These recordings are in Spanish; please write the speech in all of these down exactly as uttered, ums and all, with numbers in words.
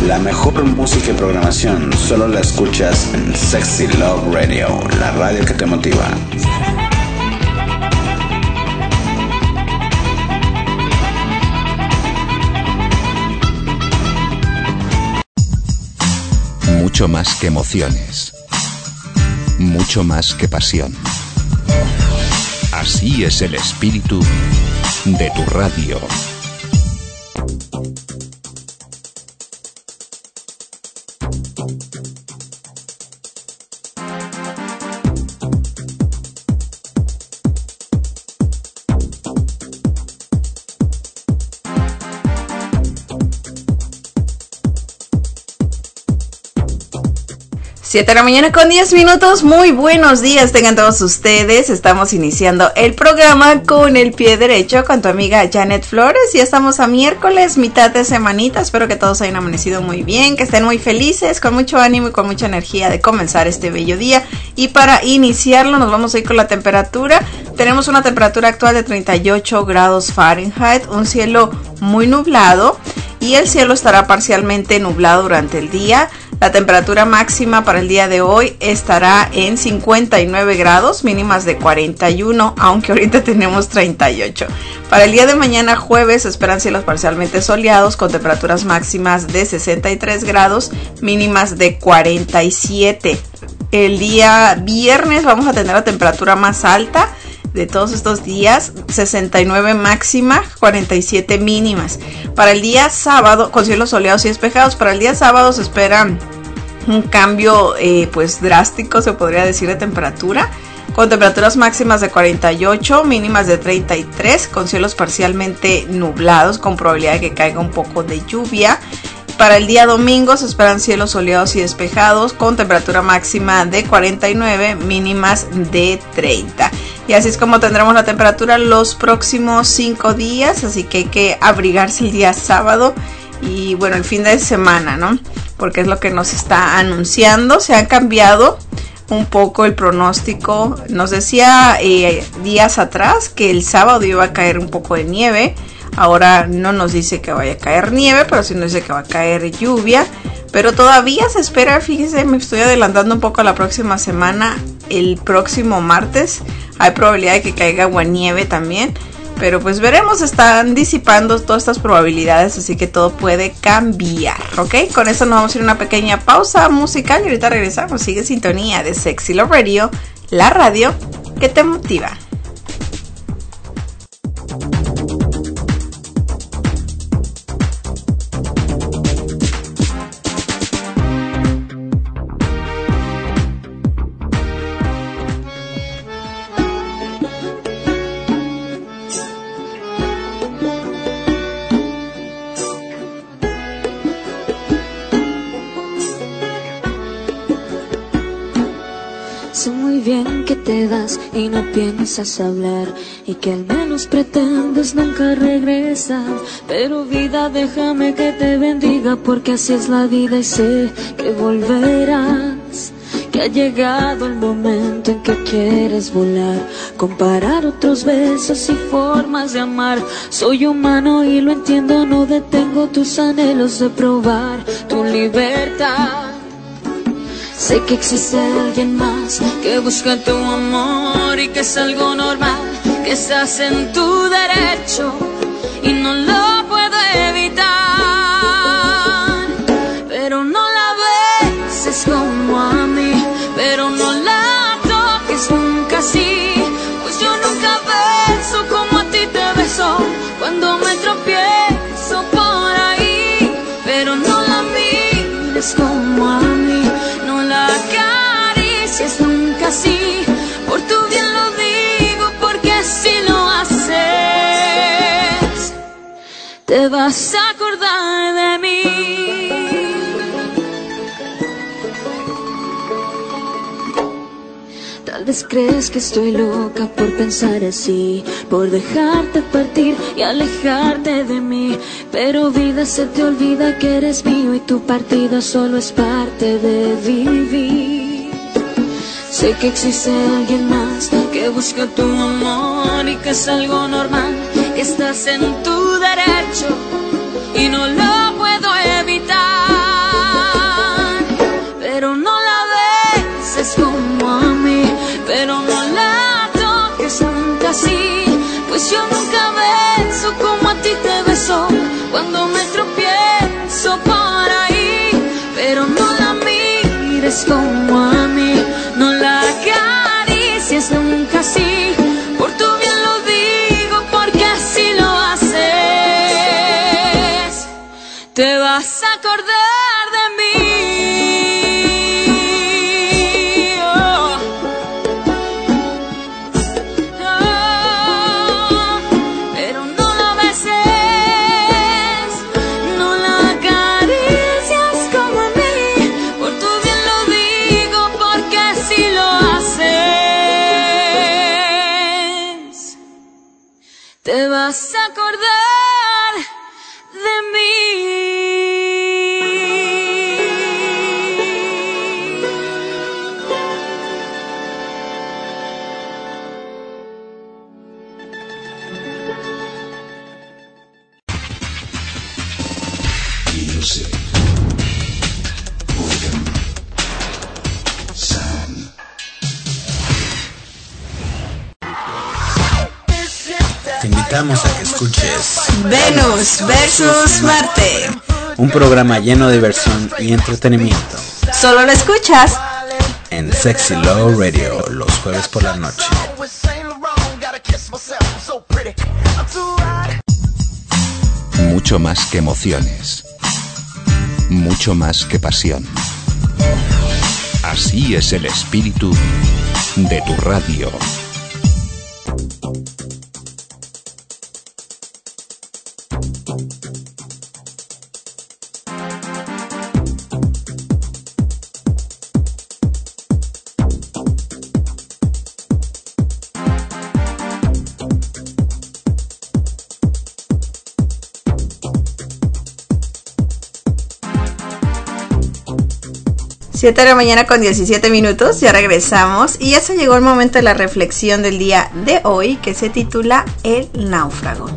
La mejor música y programación solo la escuchas en Sexy Love Radio, la radio que te motiva. Mucho más que emociones, mucho más que pasión. Así es el espíritu de tu radio. siete de la mañana con diez minutos, muy buenos días tengan todos ustedes. Estamos iniciando el programa con el pie derecho con tu amiga Janet Flores. Ya estamos a miércoles, mitad de semanita. Espero que todos hayan amanecido muy bien, que estén muy felices, con mucho ánimo y con mucha energía de comenzar este bello día. Y para iniciarlo nos vamos a ir con la temperatura. Tenemos una temperatura actual de treinta y ocho grados Fahrenheit, un cielo muy nublado y el cielo estará parcialmente nublado durante el día. La temperatura máxima para el día de hoy estará en cincuenta y nueve grados, mínimas de cuarenta y uno, aunque ahorita tenemos treinta y ocho. Para el día de mañana jueves esperan cielos parcialmente soleados con temperaturas máximas de sesenta y tres grados, mínimas de cuarenta y siete. El día viernes vamos a tener la temperatura más alta de todos estos días, sesenta y nueve máxima, cuarenta y siete mínimas. Para el día sábado, con cielos soleados y despejados, para el día sábado se espera un cambio eh, pues drástico, se podría decir, de temperatura, con temperaturas máximas de cuarenta y ocho, mínimas de treinta y tres, con cielos parcialmente nublados, con probabilidad de que caiga un poco de lluvia. Para el día domingo se esperan cielos soleados y despejados con temperatura máxima de cuarenta y nueve, mínimas de treinta. Y así es como tendremos la temperatura los próximos cinco días, así que hay que abrigarse el día sábado y bueno, el fin de semana, ¿no? Porque es lo que nos está anunciando. Se ha cambiado un poco el pronóstico. Nos decía eh, días atrás que el sábado iba a caer un poco de nieve. Ahora no nos dice que vaya a caer nieve, pero sí nos dice que va a caer lluvia. Pero todavía se espera, fíjese, me estoy adelantando un poco a la próxima semana. El próximo martes hay probabilidad de que caiga aguanieve también. Pero pues veremos, están disipando todas estas probabilidades, así que todo puede cambiar, ¿ok? Con eso nos vamos a ir a una pequeña pausa musical y ahorita regresamos. Sigue sintonía de Sexy Love Radio, la radio que te motiva. Que te vas y no piensas hablar y que al menos pretendes nunca regresar, pero vida, déjame que te bendiga porque así es la vida y sé que volverás, que ha llegado el momento en que quieres volar, comparar otros besos y formas de amar. Soy humano y lo entiendo, no detengo tus anhelos de probar tu libertad. Sé que existe alguien más que busca tu amor y que es algo normal, que estás en tu derecho y no lo puedo evitar. Pero no la beses como a mí, pero no la toques nunca así, pues yo nunca beso como a ti te beso cuando me tropiezo por ahí. Pero no la mires como a mí, la acaricies nunca así, por tu bien lo digo, porque si lo haces, te vas a acordar de mí. Tal vez crees que estoy loca por pensar así, por dejarte partir y alejarte de mí, pero vida, se te olvida que eres mío y tu partida solo es parte de vivir. Sé que existe alguien más que busca tu amor y que es algo normal, que estás en tu derecho y no lo puedo evitar. quieres como a mí. No la acaricies nunca así, por tu bien lo digo, porque así lo haces. Te vas a acordar de mí. Oh. Oh. Pero no lo beses, no la acaricias como a mí. Por tu bien lo digo, porque así lo haces. Te vas a acordar de mí. Music. Organ. Sound. Te invitamos a que escuches Venus versus Marte. un programa lleno de diversión y entretenimiento Solo lo escuchas en Sexy Love Radio los jueves por la noche. Mucho más que emociones. Mucho más que pasión. Así es el espíritu de tu radio. siete de la mañana con diecisiete minutos, ya regresamos y ya se llegó el momento de la reflexión del día de hoy, que se titula El náufrago.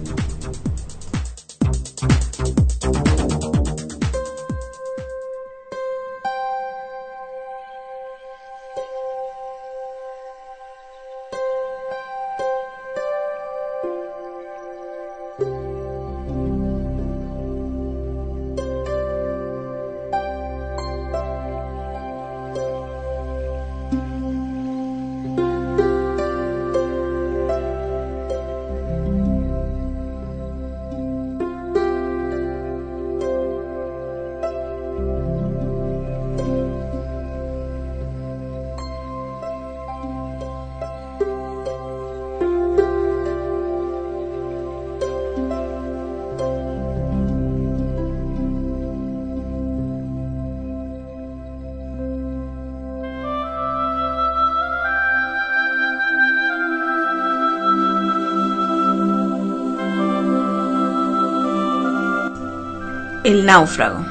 El náufrago.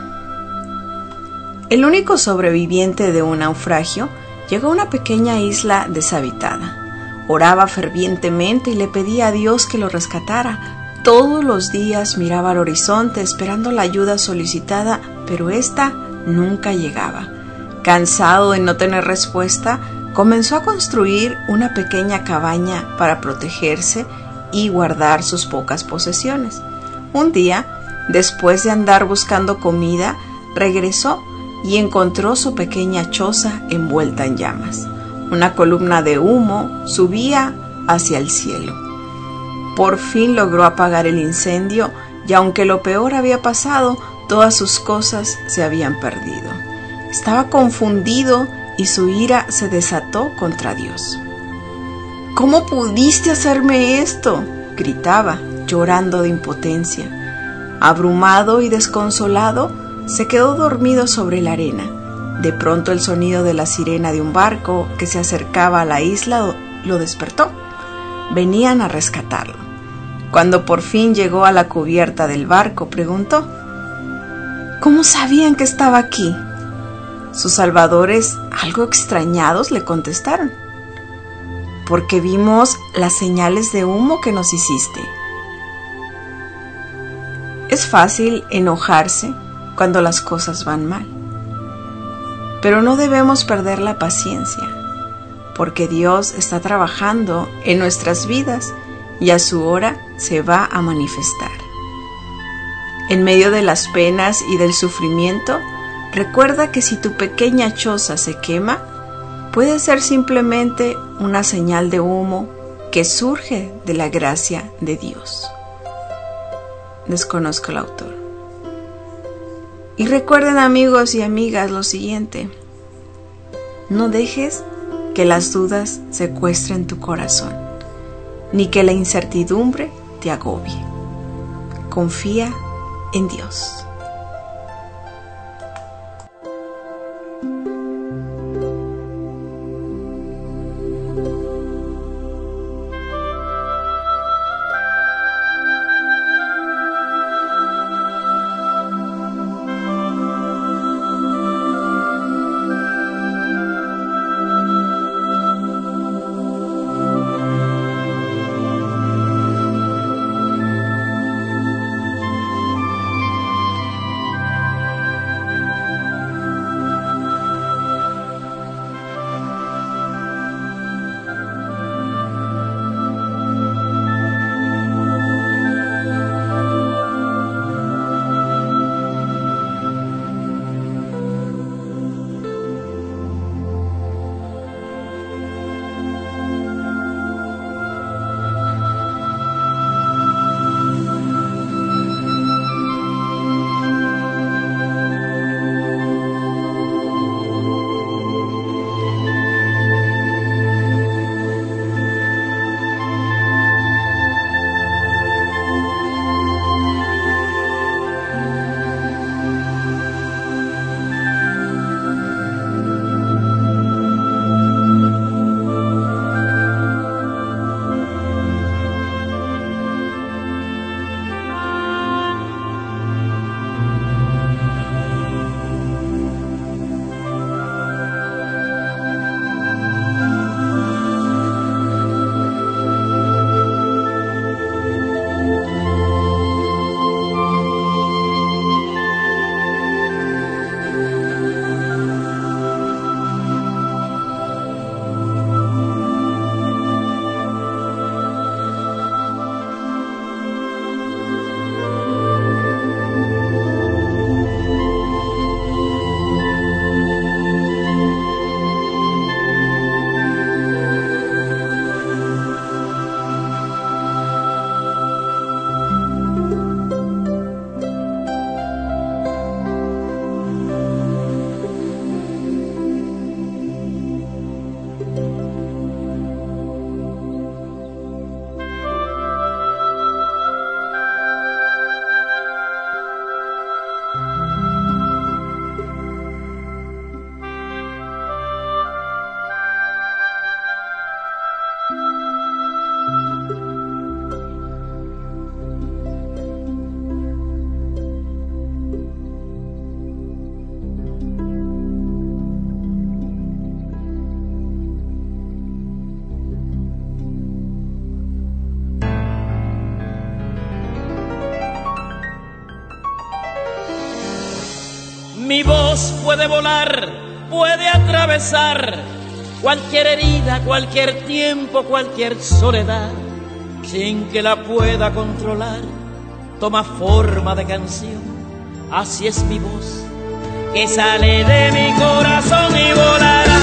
El único sobreviviente de un naufragio llegó a una pequeña isla deshabitada. Oraba fervientemente y le pedía a Dios que lo rescatara. Todos los días miraba al horizonte esperando la ayuda solicitada, pero ésta nunca llegaba. Cansado de no tener respuesta, comenzó a construir una pequeña cabaña para protegerse y guardar sus pocas posesiones. Un día, después de andar buscando comida, regresó y encontró su pequeña choza envuelta en llamas. Una columna de humo subía hacia el cielo. Por fin logró apagar el incendio y aunque lo peor había pasado, todas sus cosas se habían perdido. Estaba confundido y su ira se desató contra Dios. ¿Cómo pudiste hacerme esto?, gritaba, llorando de impotencia. Abrumado y desconsolado, se quedó dormido sobre la arena. De pronto el sonido de la sirena de un barco que se acercaba a la isla lo despertó. Venían a rescatarlo. Cuando por fin llegó a la cubierta del barco, preguntó: ¿cómo sabían que estaba aquí? Sus salvadores, algo extrañados, le contestaron: porque vimos las señales de humo que nos hiciste. Es fácil enojarse cuando las cosas van mal, pero no debemos perder la paciencia, porque Dios está trabajando en nuestras vidas y a su hora se va a manifestar. En medio de las penas y del sufrimiento, Recuerda que si tu pequeña choza se quema, puede ser simplemente una señal de humo que surge de la gracia de Dios. Desconozco el autor. Y recuerden, amigos y amigas, lo siguiente: no dejes que las dudas secuestren tu corazón, ni que la incertidumbre te agobie. Confía en Dios. Mi voz puede volar, puede atravesar cualquier herida, cualquier tiempo, cualquier soledad, sin que la pueda controlar. Toma forma de canción, así es mi voz, que sale de mi corazón y volará,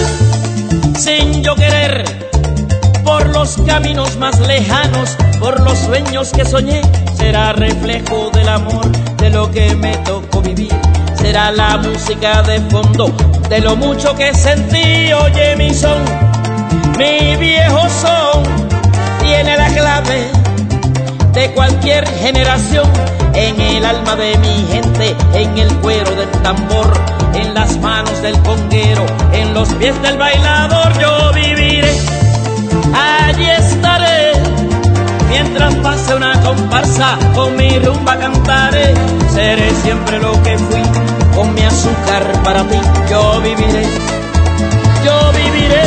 sin yo querer, por los caminos más lejanos, por los sueños que soñé. Será reflejo del amor, de lo que me tocó vivir. Será la música de fondo de lo mucho que sentí. Oye mi son, mi viejo son, tiene la clave de cualquier generación. En el alma de mi gente, en el cuero del tambor, en las manos del conguero, en los pies del bailador. Yo viviré, allí estaré, mientras pase una comparsa, con mi rumba cantaré. Seré siempre lo que fui, con mi azúcar para ti. Yo viviré, yo viviré.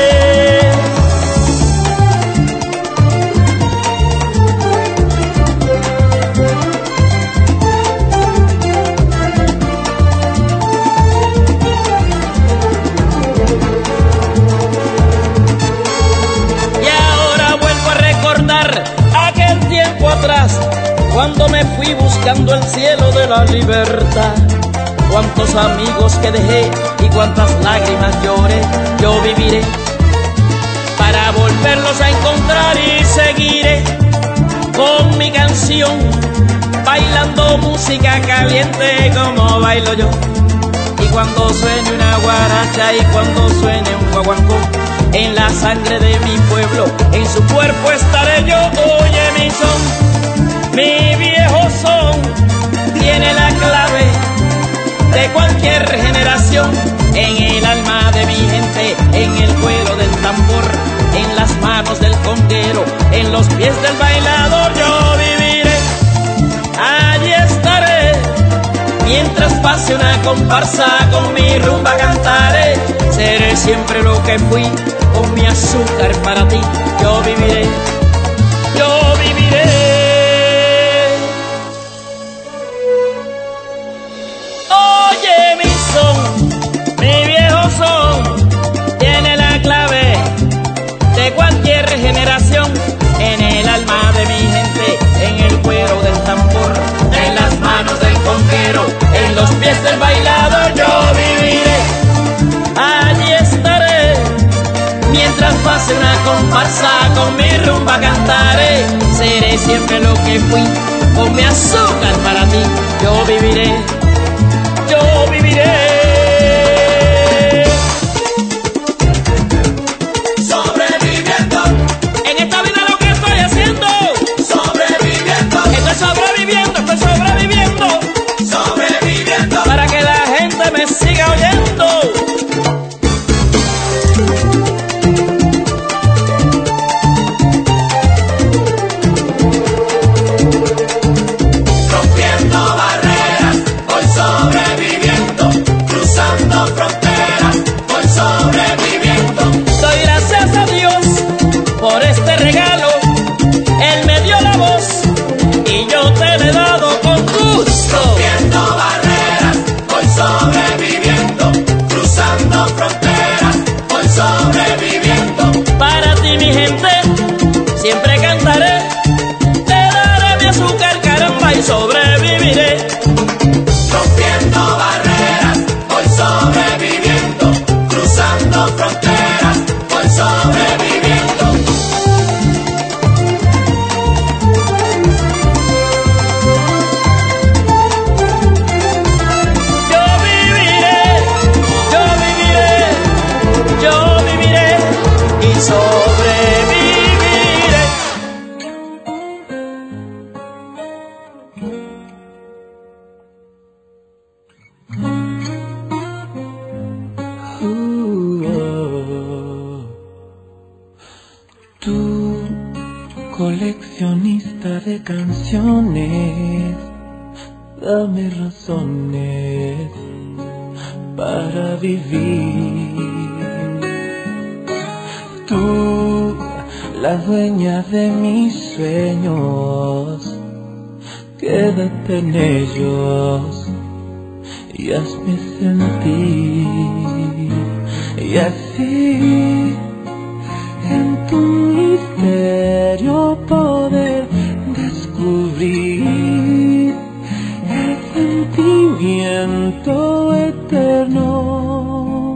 Y ahora vuelvo a recordar aquel tiempo atrás, cuando me fui buscando el cielo de la libertad. cuántos amigos que dejé y cuántas lágrimas lloré, yo viviré para volverlos a encontrar y seguiré con mi canción, bailando música caliente como bailo yo. Y cuando suene una guaracha y cuando suene un guaguancó, en la sangre de mi pueblo, en su cuerpo estaré yo. Oye mi son, mi viejo son, tiene la clave de cualquier generación, en el alma de mi gente, en el cuero del tambor, en las manos del conguero, en los pies del bailador. Yo viviré, allí estaré, mientras pase una comparsa, con mi rumba cantaré. Seré siempre lo que fui, con mi azúcar para ti. Yo viviré, yo viviré. Oye mi son, mi viejo son, tiene la clave de cualquier generación, en el alma de mi gente, en el cuero del tambor, en las manos del conguero, en los pies del bailador. Yo viviré, allí estaré, mientras pase una comparsa, con mi rumba cantaré. Seré siempre lo que fui, con mi azúcar para ti. Yo viviré, yo viviré. Sobreviviendo, estoy sobreviviendo, sobreviviendo, para que la gente me siga oyendo. Rompiendo barreras, voy sobreviviendo, cruzando fronteras, voy sobreviviendo. Doy gracias a Dios por este regalo, Él me dio la voz y yo te le he dado con gusto. Rompiendo barreras, voy sobreviviendo, cruzando fronteras, voy sobreviviendo. Para ti mi gente, siempre cantaré, te daré mi azúcar, caramba, y sobreviviré. Rompiendo barreras, voy sobreviviendo, cruzando fronteras, voy sobreviviendo. Sobreviviré. Uh, oh. Tú, coleccionista de canciones, dame razones para vivir. Tú, la dueña de mis sueños, quédate en ellos y hazme sentir. Y así, en tu misterio poder descubrir el sentimiento eterno.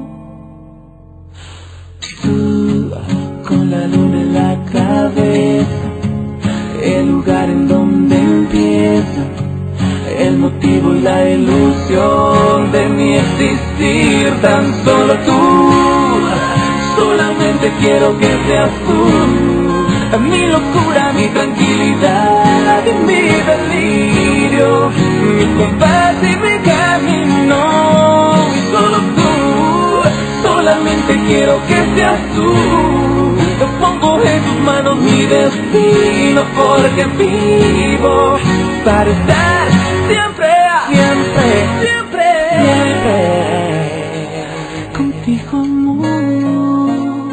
Con la luna en la cabeza, el lugar en donde empieza el motivo y la ilusión de mi existir. Tan solo tú, solamente quiero que seas tú, mi locura, mi tranquilidad y mi delirio, mi compás y mi camino. Y solo tú, solamente quiero que seas tú. Yo pongo en tus manos mi destino, porque vivo para estar siempre, siempre, siempre, siempre contigo, amor.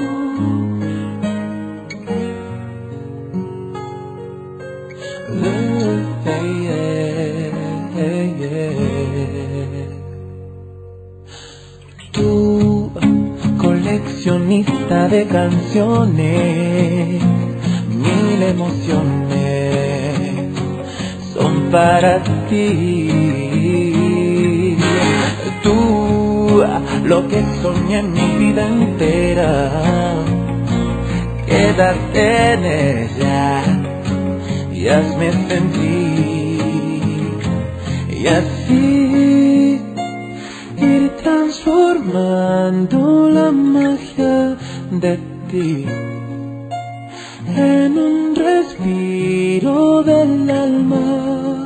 Hey, yeah, hey, yeah. Tú, coleccionista de canciones, mil emociones son para ti. lo que soñé mi vida entera. Quédate en ella y hazme sentir, y así ir transformando la magia de ti en un respiro del alma.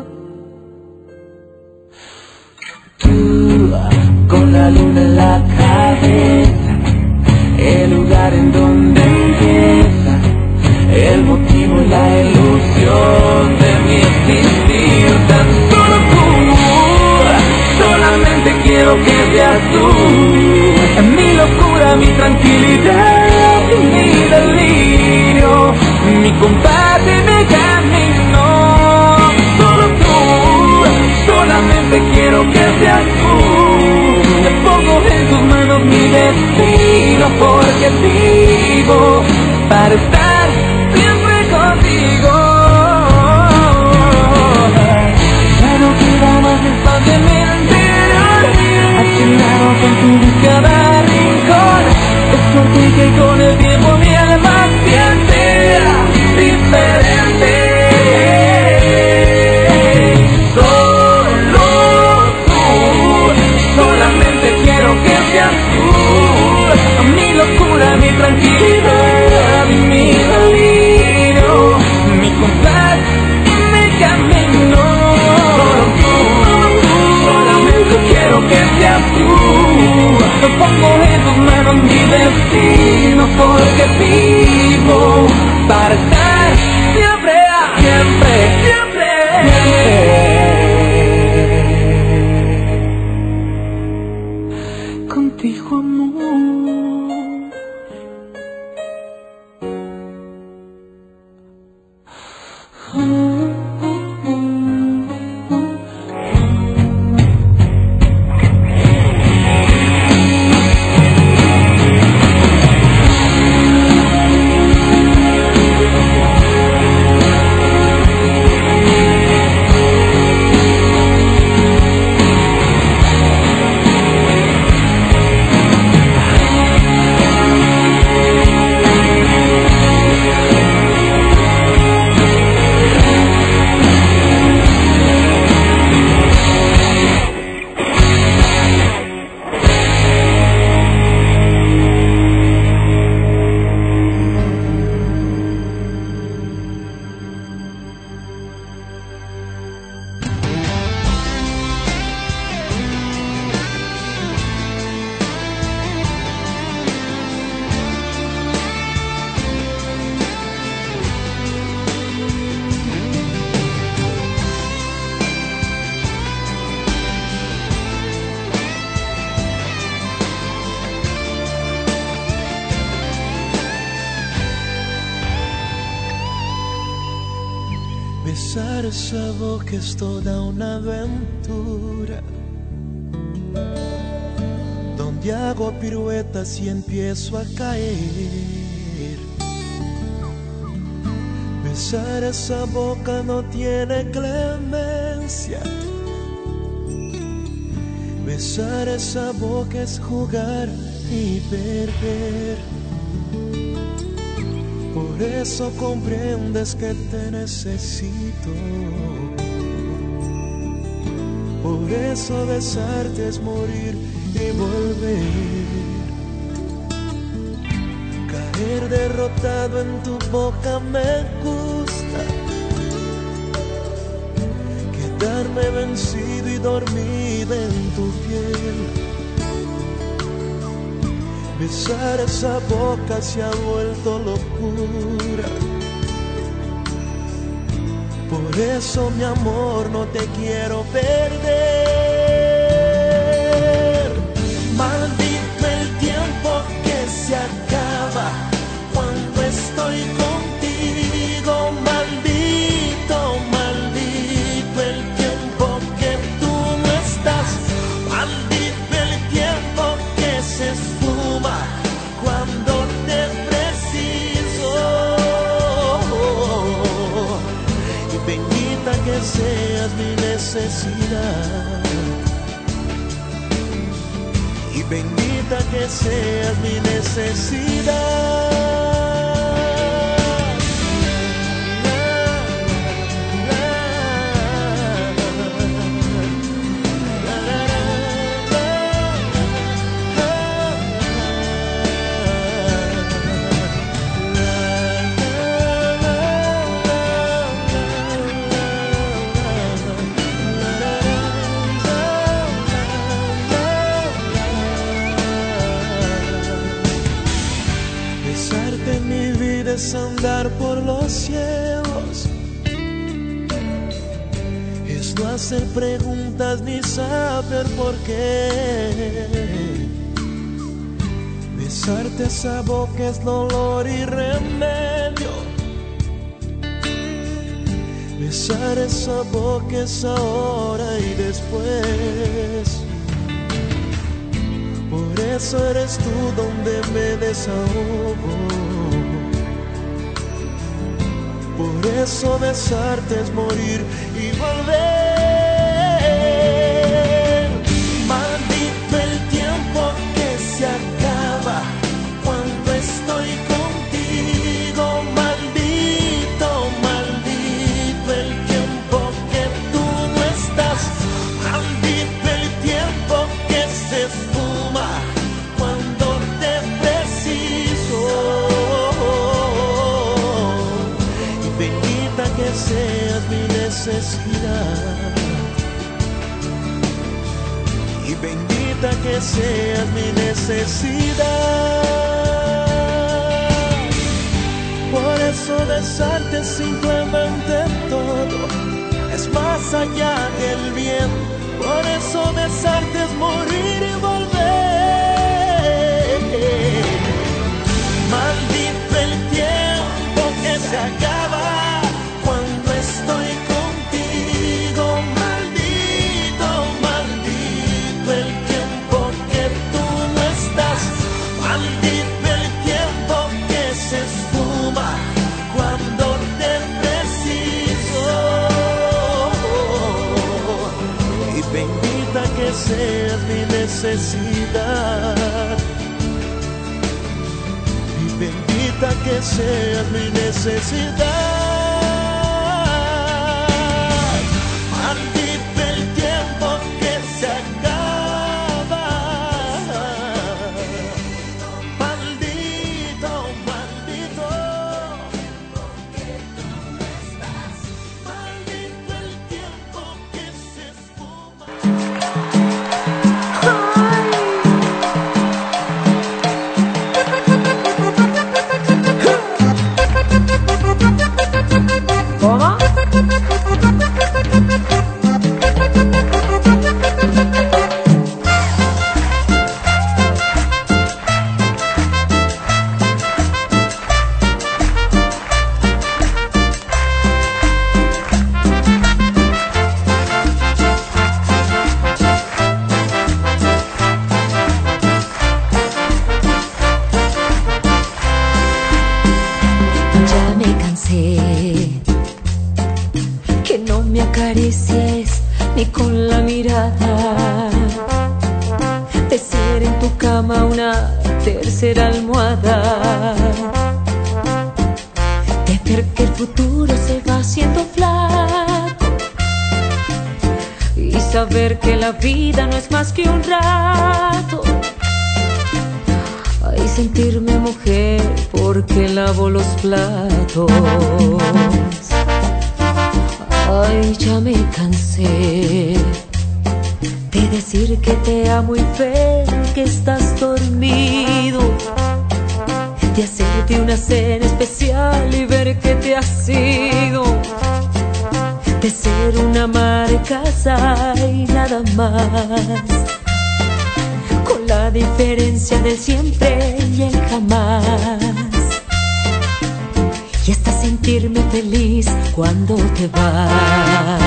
Tú, con la luna en la cabeza, el lugar en donde empieza el motivo y la ilusión de mi existir. Tan solo tú, solamente quiero que seas tú, mi locura, mi tranquilidad, mi delirio, mi compás y mi camino. Solo tú, solamente quiero que seas tú. Le pongo en tus manos mi destino, porque vivo para estar siempre contigo. Ya no queda más espacio en mi interior, accionado con tu cada rincón. Es por ti que con el tiempo mi alma siente diferente. Solo tú, solamente quiero que seas tú, mi locura, mi tranquilidad, mi delirio, mi compás y mi camino. Solo tú, solamente quiero que seas tú. Lo pongo en tus manos mi destino, porque vivo para estar siempre, siempre, siempre, siempre contigo, amor. Besar esa boca es toda una aventura, donde hago piruetas y empiezo a caer. Besar esa boca no tiene clemencia. Besar esa boca es jugar y perder. Por eso comprendes que te necesito. Por eso besarte es morir y volver. Caer derrotado en tu boca me gusta. Quedarme vencido y dormido en tu piel. Besar esa boca se ha vuelto locura. Por eso, mi amor, no te quiero perder. Maldito el tiempo que se acaba cuando estoy contigo. Maldito, maldito el tiempo que tú no estás. Maldito el tiempo que se esfuma cuando te preciso. Y bendita que seas mi necesidad. Y bendita bendita que seas mi necesidad. Es andar por los cielos, es no hacer preguntas ni saber por qué. Besarte esa boca es dolor y remedio. Besar esa boca es ahora y después. Por eso eres tú donde me desahogo. Por eso besarte es morir y volver. Maldito el tiempo que se acaba cuando estoy contigo. Maldito, maldito el tiempo que tú no estás. Maldito el tiempo que se esfuma cuando te preciso. Que seas mi necesidad y bendita que seas mi necesidad. Por eso besarte es simplemente todo, es más allá del bien. Por eso besarte es morir y volver. Maldito el tiempo que se acaba cuando estoy contigo. Maldito, maldito el tiempo que tú no estás. Maldito el tiempo que se esfuma cuando te preciso. Y bendita que seas mi necesidad. Y bendita que seas mi necesidad. Tercera almohada, de ver que el futuro se va haciendo flaco y saber que la vida no es más que un rato. Ay, sentirme mujer porque lavo los platos. Ay, ya me cansé de decir que te amo y ver que estás dormido, de hacerte una cena especial y ver que te has ido, de ser una ama de casa y nada más, con la diferencia del siempre y el jamás, y hasta sentirme feliz cuando te vas.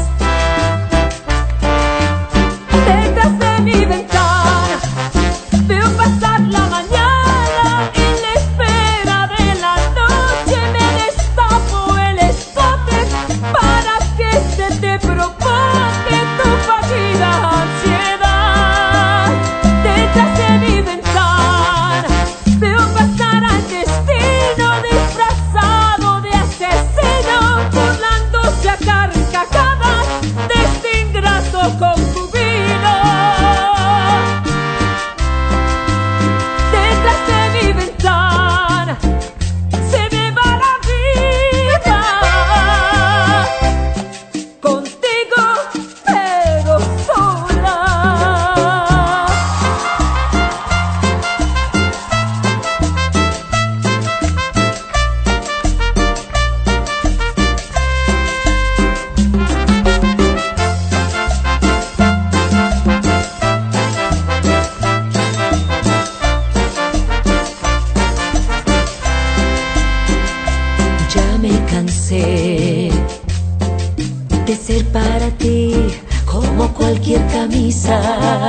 Detrás de mi ventana veo pasar la mañana y la espera de la noche me destapo el escote para que se te provoque tu fallida ansiedad. Detrás de mi ventana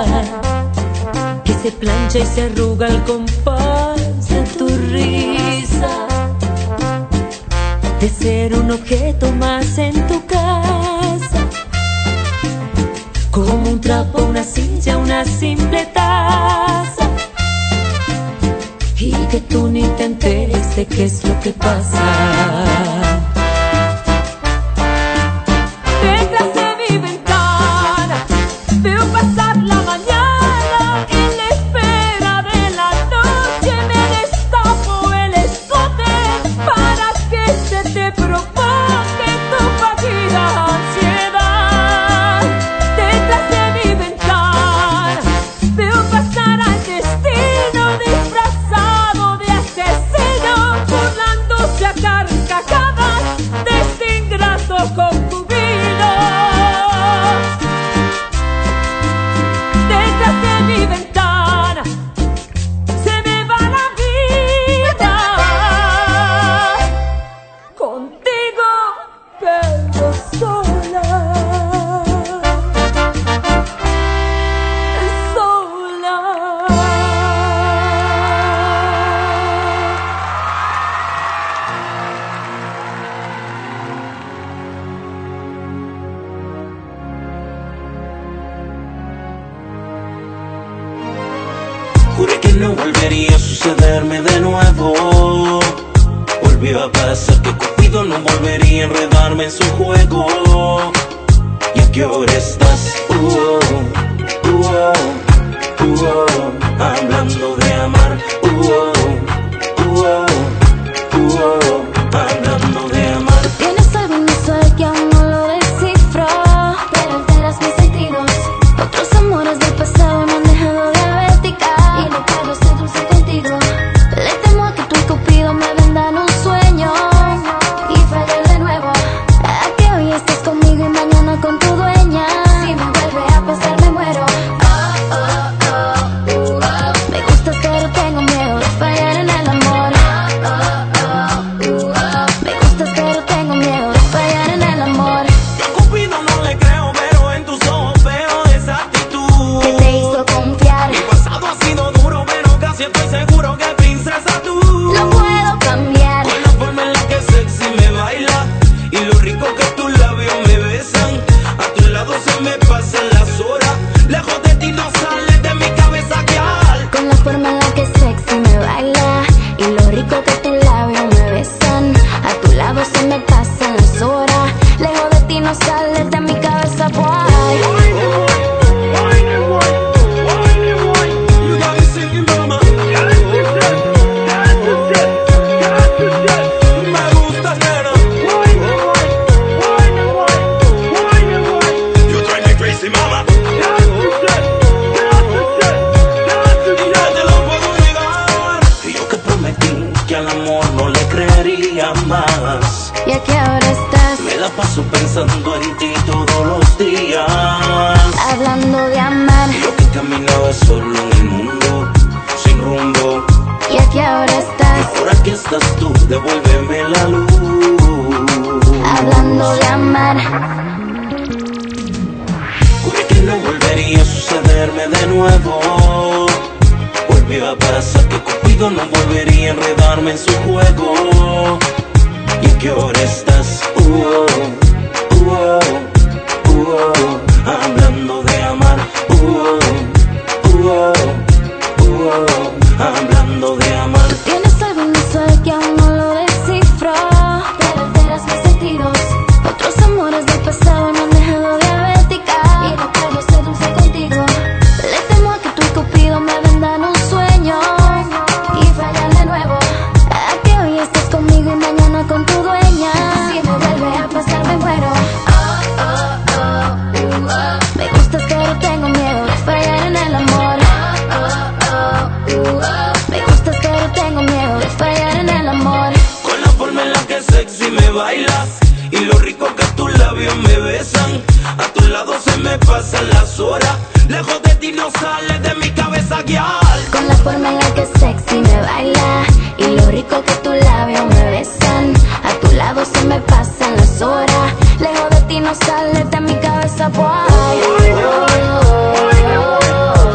que se plancha y se arruga al compás de tu risa, de ser un objeto más en tu casa, como un trapo, una silla, una simple taza, y que tú ni te enteres de qué es lo que pasa. Detrás de mi ventana veo pasar la mañana, en la espera de la noche me destapo el escote para que se te provoque tu fallida ansiedad. Detrás de mi ventana veo pasar al destino disfrazado de asesino, burlándose a carcajadas de este ingrato concubino. Detrás de mi ventana se me va la vida, contigo pero sola, sola. Juré que no volvería a sucederme de nuevo. Volvió a pasar que Cupido no volvería a enredarme en su juego. ¿Y a qué hora estás? Uh -oh, uh -oh, uh -oh, hablando de amar. Uh -oh, uh -oh, uh -oh, hablando de amar. Tienes algo inusual que aún no lo descifro, pero alteras mis sentidos. Otros amores del pasado me han dejado diabética y no puedo ser dulce contigo. Le temo a que tú y Cupido me vendan un sueño y fallar de nuevo. A que hoy estés conmigo y mañana con tu dueña. Si me vuelve a pasar me muero. Oh, oh, oh, uh, oh. Me gustas pero tengo miedo de fallar en el amor. Oh, oh, oh, uh, oh. Me gustas pero tengo miedo de fallar en el amor. Yo a Cupido no le creo, pero en tus ojos veo esa actitud Que te hizo confiar. Mi pasado ha sido duro, pero casi estoy seguro que princesa tú Lo puedo cambiar. con la forma en la que sexy me baila y lo rico que tus labios me besan. A tu lado se me pasan las horas, lejos de ti no sales de mi cabeza, guial. Con la forma en la que sexy me baila y lo rico que tus labios me besan. A tu lado se me pasan las horas, lejos de ti no sales de mi cabeza, boy. You got me singing, mama. Me gusta, nena. You drive me crazy, mama. Y no te lo puedo negar. Y yo que prometí que al amor no le creería más. ¿Y a qué hora estás? Me la paso pensando en ti todos los días. Hablando de amar. Yo que caminaba solo en el mundo, sin rumbo. ¿Y a qué hora estás? Ahora que estás tú, devuélveme la luz. Hablando de amar. Juré que no volvería a sucederme de nuevo. Volvió a pasar que Cupido no volvería a enredarme en su juego. ¿Y a qué hora estás? Uh -oh, uh -oh, uh -oh, hablando de amar. Uh -oh, uh -oh, uh -oh, hablando de amar. Tienes algo inusual que aún no lo descifro, pero alteras mis sentidos. Otros amores del pasado me han dejado diabética y no puedo ser dulce contigo. Le temo a que tú y Cupido me vendan un sueño y fallar de nuevo. A que hoy estés conmigo y mañana con tu dueña. Si me vuelve a pasar me muero. Oh, oh, oh, uh, oh. Me gustas pero tengo miedo de fallar en el amor. Oh, oh, oh, uh, oh. Me gustas pero tengo miedo de fallar en el amor. Con la forma en la que sexy me bailas y lo rico que tus labios me besan. A tu lado se me pasan las horas, lejos de ti no sales de mi cabeza, guial. Con la forma en la que sexy me baila y lo rico que tus labios me besan. A tu lado se me pasan las horas, lejos de ti no sales de mi cabeza, boy.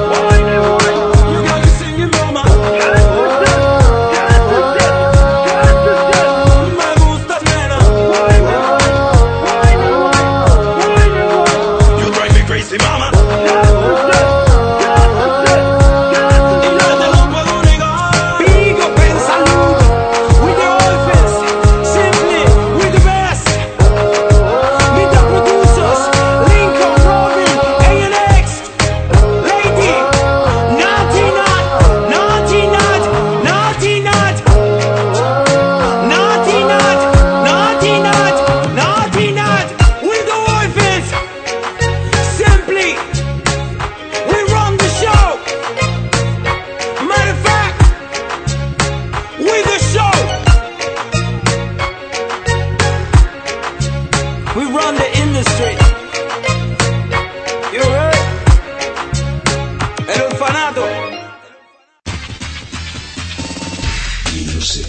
Music.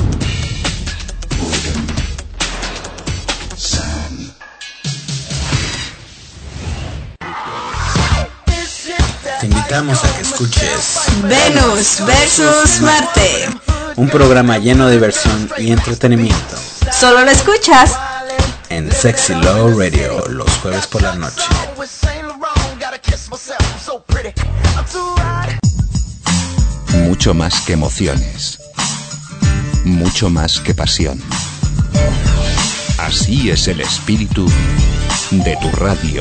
William Sam. Te invitamos a que escuches Venus versus Marte. un programa lleno de diversión y entretenimiento Solo lo escuchas en Sexy Love Radio los jueves por la noche. Mucho más que emociones. Mucho más que pasión. Así es el espíritu de tu radio.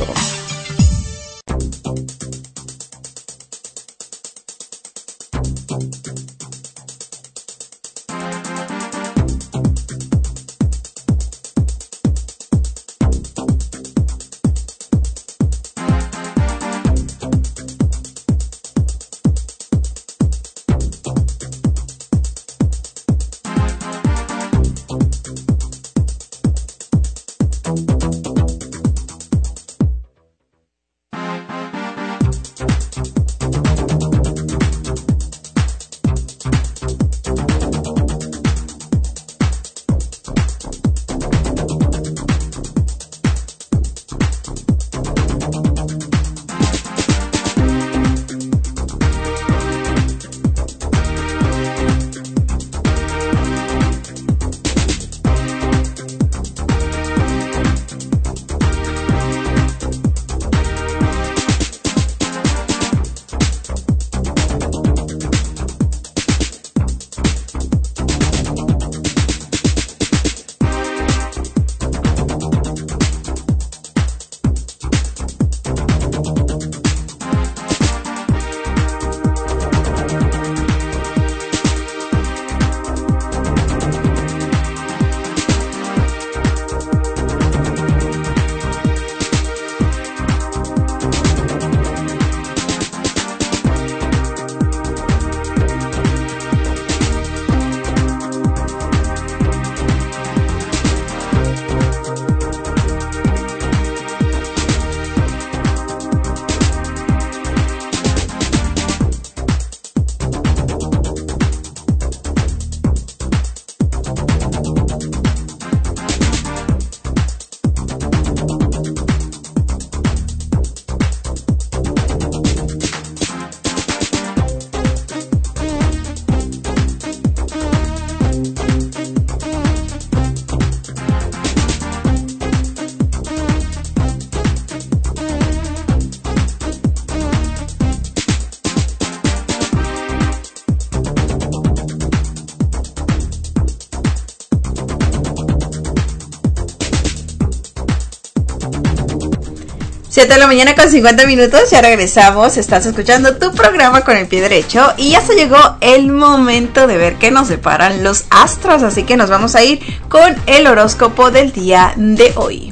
siete de la mañana con cincuenta minutos, ya regresamos, estás escuchando tu programa con el pie derecho y ya se llegó el momento de ver qué nos deparan los astros, así que nos vamos a ir con el horóscopo del día de hoy.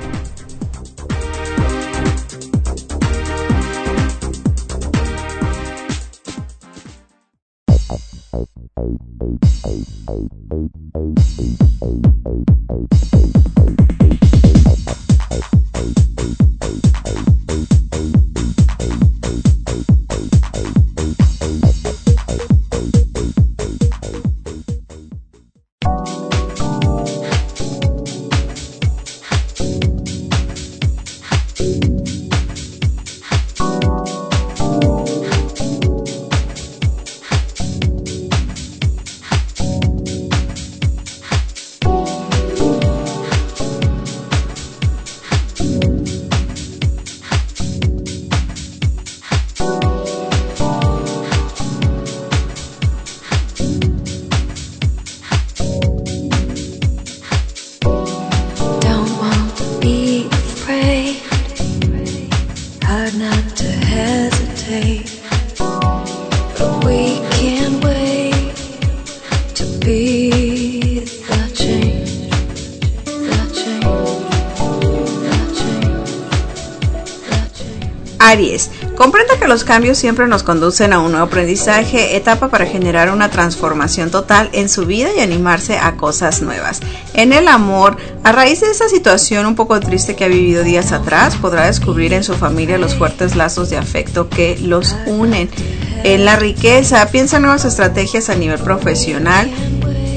Aries, comprenda que los cambios siempre nos conducen a un nuevo aprendizaje, etapa para generar una transformación total en su vida y animarse a cosas nuevas. En el amor, a raíz de esa situación un poco triste que ha vivido días atrás, podrá descubrir en su familia los fuertes lazos de afecto que los unen. En la riqueza, piensa en nuevas estrategias a nivel profesional.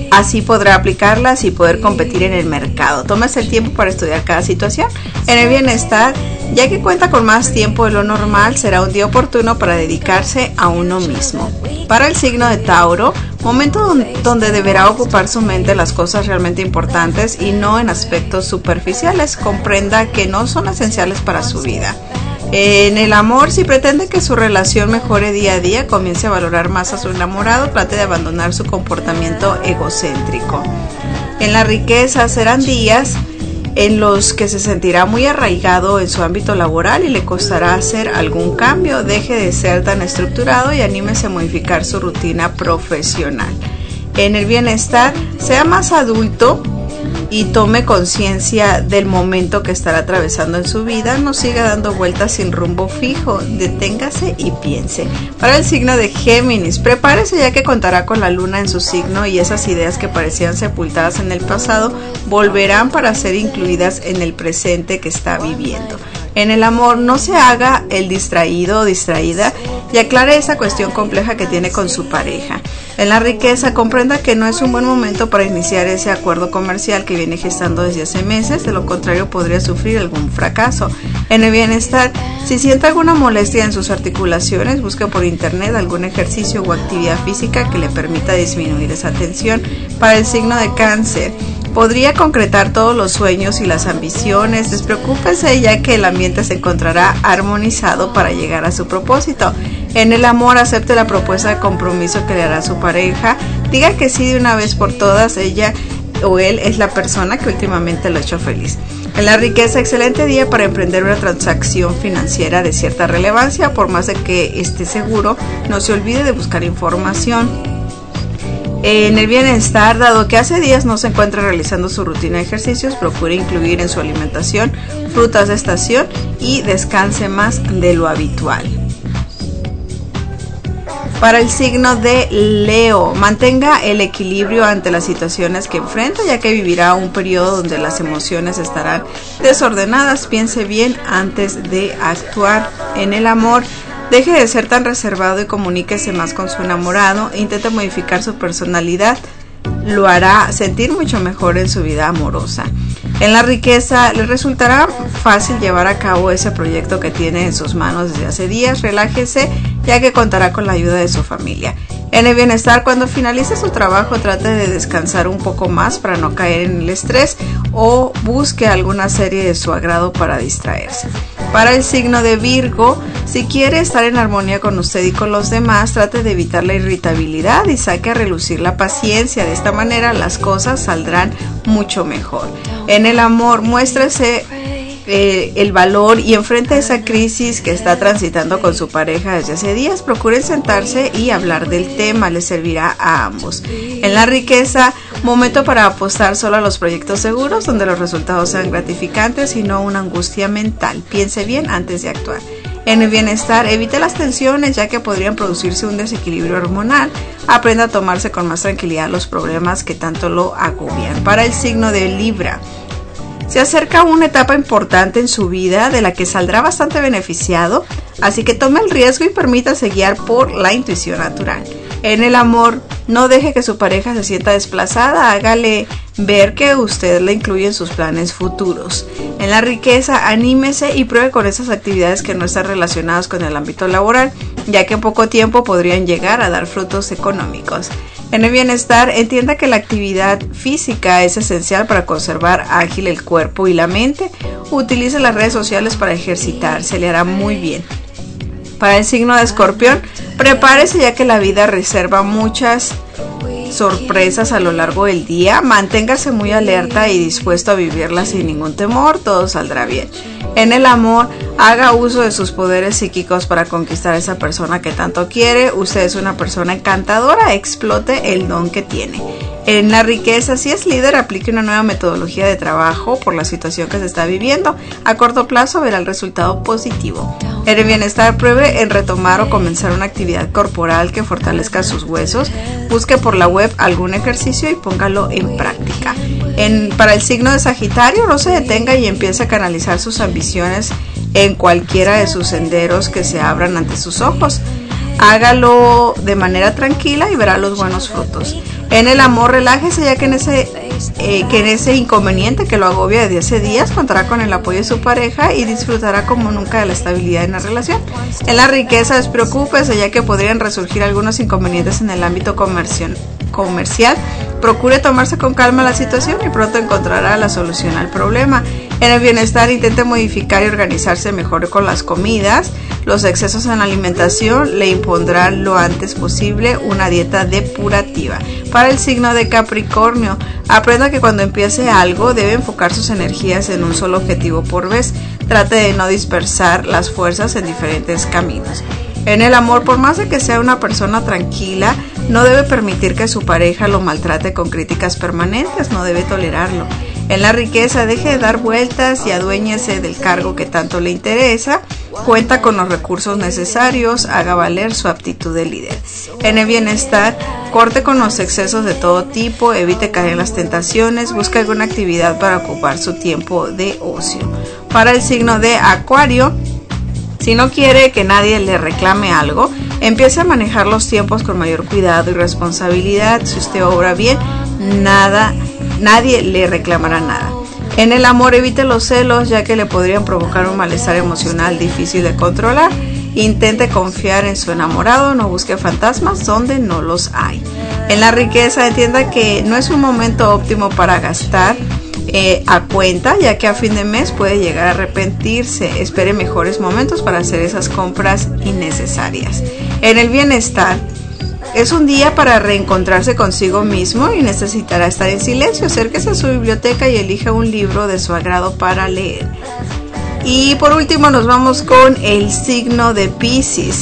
Así podrá aplicarlas y poder competir en el mercado. Tómese el tiempo para estudiar cada situación. En el bienestar, ya que cuenta con más tiempo de lo normal, será un día oportuno para dedicarse a uno mismo. Para el signo de Tauro, momento donde deberá ocupar su mente en las cosas realmente importantes y no en aspectos superficiales. Comprenda que no son esenciales para su vida. En el amor, si pretende que su relación mejore día a día, comience a valorar más a su enamorado, trate de abandonar su comportamiento egocéntrico. En la riqueza, serán días en los que se sentirá muy arraigado en su ámbito laboral y le costará hacer algún cambio. Deje de ser tan estructurado y anímese a modificar su rutina profesional. En el bienestar, sea más adulto y tome conciencia del momento que estará atravesando en su vida. No siga dando vueltas sin rumbo fijo, deténgase y piense. Para el signo de Géminis, prepárese ya que contará con la luna en su signo y esas ideas que parecían sepultadas en el pasado volverán para ser incluidas en el presente que está viviendo. En el amor, no se haga el distraído o distraída y aclare esa cuestión compleja que tiene con su pareja. En la riqueza, comprenda que no es un buen momento para iniciar ese acuerdo comercial que viene gestando desde hace meses, de lo contrario podría sufrir algún fracaso. En el bienestar, si siente alguna molestia en sus articulaciones, busque por internet algún ejercicio o actividad física que le permita disminuir esa tensión. Para el signo de Cáncer, podría concretar todos los sueños y las ambiciones. Despreocúpese ya que el ambiente se encontrará armonizado para llegar a su propósito. En el amor, acepte la propuesta de compromiso que le hará su pareja. Diga que sí de una vez por todas. Ella o él es la persona que últimamente lo ha hecho feliz. En la riqueza, excelente día para emprender una transacción financiera de cierta relevancia. Por más de que esté seguro, no se olvide de buscar información. En el bienestar, dado que hace días no se encuentra realizando su rutina de ejercicios, procure incluir en su alimentación frutas de estación y descanse más de lo habitual. Para el signo de Leo, mantenga el equilibrio ante las situaciones que enfrenta, ya que vivirá un periodo donde las emociones estarán desordenadas. Piense bien antes de actuar. En el amor, deje de ser tan reservado y comuníquese más con su enamorado. Intente modificar su personalidad, lo hará sentir mucho mejor en su vida amorosa. En la riqueza, le resultará fácil llevar a cabo ese proyecto que tiene en sus manos desde hace días. Relájese, ya que contará con la ayuda de su familia. En el bienestar, cuando finalice su trabajo, trate de descansar un poco más para no caer en el estrés o busque alguna serie de su agrado para distraerse. Para el signo de Virgo, si quiere estar en armonía con usted y con los demás, trate de evitar la irritabilidad y saque a relucir la paciencia. De esta manera las cosas saldrán mucho mejor. En el amor, muéstrese eh, el valor y enfrente esa crisis que está transitando con su pareja desde hace días. Procuren sentarse y hablar del tema, les servirá a ambos. En la riqueza, momento para apostar solo a los proyectos seguros, donde los resultados sean gratificantes y no una angustia mental. Piense bien antes de actuar. En el bienestar, evite las tensiones, ya que podrían producirse un desequilibrio hormonal. Aprenda a tomarse con más tranquilidad los problemas que tanto lo agobian. Para el signo de Libra, se acerca una etapa importante en su vida de la que saldrá bastante beneficiado, así que tome el riesgo y permítase guiar por la intuición natural. En el amor, no deje que su pareja se sienta desplazada, hágale ver que usted le incluye en sus planes futuros. En la riqueza, anímese y pruebe con esas actividades que no están relacionadas con el ámbito laboral, ya que en poco tiempo podrían llegar a dar frutos económicos. En el bienestar, entienda que la actividad física es esencial para conservar ágil el cuerpo y la mente. Utilice las redes sociales para ejercitarse, le hará muy bien. Para el signo de Escorpión, prepárese ya que la vida reserva muchas sorpresas a lo largo del día. Manténgase muy alerta y dispuesto a vivirlas sin ningún temor, todo saldrá bien. En el amor, haga uso de sus poderes psíquicos para conquistar a esa persona que tanto quiere. Usted es una persona encantadora, explote el don que tiene. En la riqueza, si es líder, aplique una nueva metodología de trabajo por la situación que se está viviendo. A corto plazo verá el resultado positivo. En el bienestar, pruebe en retomar o comenzar una actividad corporal que fortalezca sus huesos. Busque por la web algún ejercicio y póngalo en práctica. En, para el signo de Sagitario, no se detenga y empiece a canalizar sus ambiciones en cualquiera de sus senderos que se abran ante sus ojos. Hágalo de manera tranquila y verá los buenos frutos. En el amor, relájese, ya que en ese, eh, que en ese inconveniente que lo agobia desde hace días contará con el apoyo de su pareja y disfrutará como nunca de la estabilidad en la relación. En la riqueza, despreocúpese, ya que podrían resurgir algunos inconvenientes en el ámbito comercial. comercial. Procure tomarse con calma la situación y pronto encontrará la solución al problema. En el bienestar, intente modificar y organizarse mejor con las comidas. Los excesos en la alimentación le impondrán lo antes posible una dieta depurativa. Para el signo de Capricornio, aprenda que cuando empiece algo debe enfocar sus energías en un solo objetivo por vez. Trate de no dispersar las fuerzas en diferentes caminos. En el amor, por más de que sea una persona tranquila, no debe permitir que su pareja lo maltrate con críticas permanentes, no debe tolerarlo. En la riqueza, deje de dar vueltas y aduéñese del cargo que tanto le interesa. Cuenta con los recursos necesarios, haga valer su aptitud de líder. En el bienestar, corte con los excesos de todo tipo, evite caer en las tentaciones, busque alguna actividad para ocupar su tiempo de ocio. Para el signo de Acuario, si no quiere que nadie le reclame algo, empiece a manejar los tiempos con mayor cuidado y responsabilidad. Si usted obra bien, nada, nadie le reclamará nada. En el amor, evite los celos, ya que le podrían provocar un malestar emocional difícil de controlar. Intente confiar en su enamorado, no busque fantasmas donde no los hay. En la riqueza, entienda que no es un momento óptimo para gastar Eh, a cuenta, ya que a fin de mes puede llegar a arrepentirse. Espere mejores momentos para hacer esas compras innecesarias. En el bienestar, es un día para reencontrarse consigo mismo y necesitará estar en silencio. Acérquese a su biblioteca y elija un libro de su agrado para leer. Y por último nos vamos con el signo de Piscis.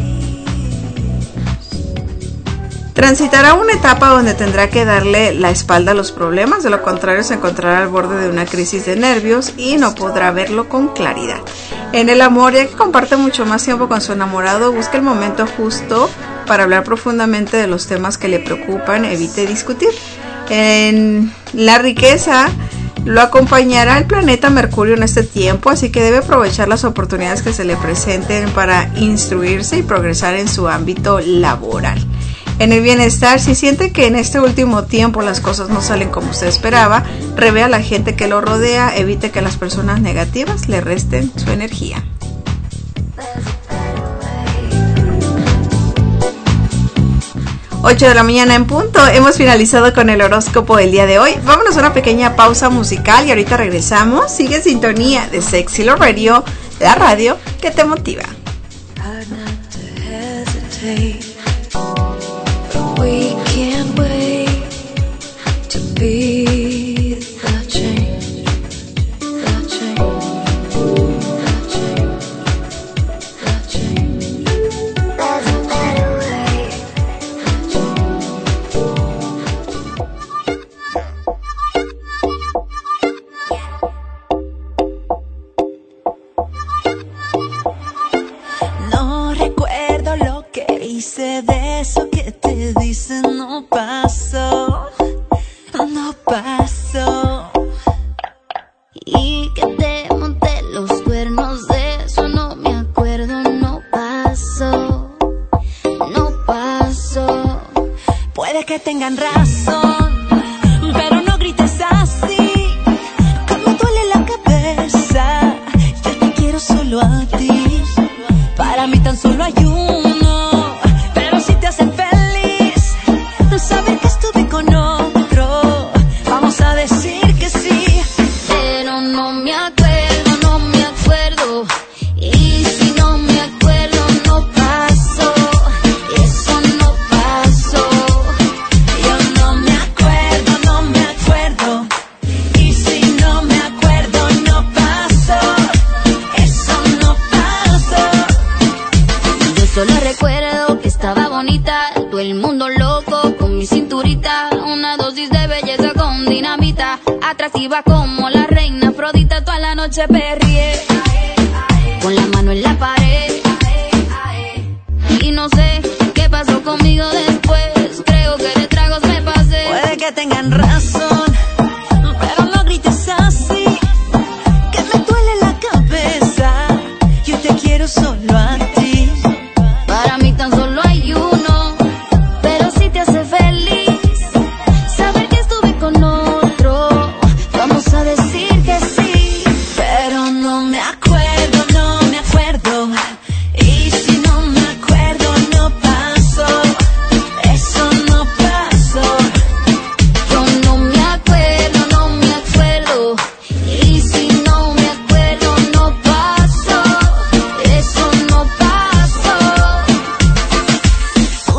Transitará una etapa donde tendrá que darle la espalda a los problemas, de lo contrario se encontrará al borde de una crisis de nervios y no podrá verlo con claridad. En el amor, ya que comparte mucho más tiempo con su enamorado, busque el momento justo para hablar profundamente de los temas que le preocupan, evite discutir. En la riqueza, lo acompañará el planeta Mercurio en este tiempo, así que debe aprovechar las oportunidades que se le presenten para instruirse y progresar en su ámbito laboral. En el bienestar, si siente que en este último tiempo las cosas no salen como usted esperaba, revea a la gente que lo rodea, evite que las personas negativas le resten su energía. ocho de la mañana en punto, hemos finalizado con el horóscopo del día de hoy. Vámonos a una pequeña pausa musical y ahorita regresamos. Sigue en sintonía de Sexy Love Radio, la radio que te motiva. We can't wait to be the change, the change, the change, the change. There's a better way. No recuerdo lo que hice de eso que te dicen no pasó, no pasó. Y que te monté los cuernos de eso no me acuerdo, no pasó, no pasó. Puede que tengan razón, pero no grites así, que me duele la cabeza. Yo te quiero solo a ti, para mí tan solo hay uno, pero si te hace feliz saber que estuve con otro, vamos a decir que sí. Pero no me acuerdo, no me acuerdo, y si no me acuerdo no pasó, eso no pasó. Yo no me acuerdo, no me acuerdo, y si no me acuerdo no pasó, eso no pasó. Yo solo recuerdo que estaba bonita, todo el mundo loco con mi cinturita, una dosis de belleza con dinamita, atractiva como la reina Afrodita, toda la noche perrié, con la mano en la pared, y no sé qué pasó conmigo después, creo que de tragos me pasé. Puede que tengan razón, pero no grites así, que me duele la cabeza, yo te quiero solo a ti, para mí tan solo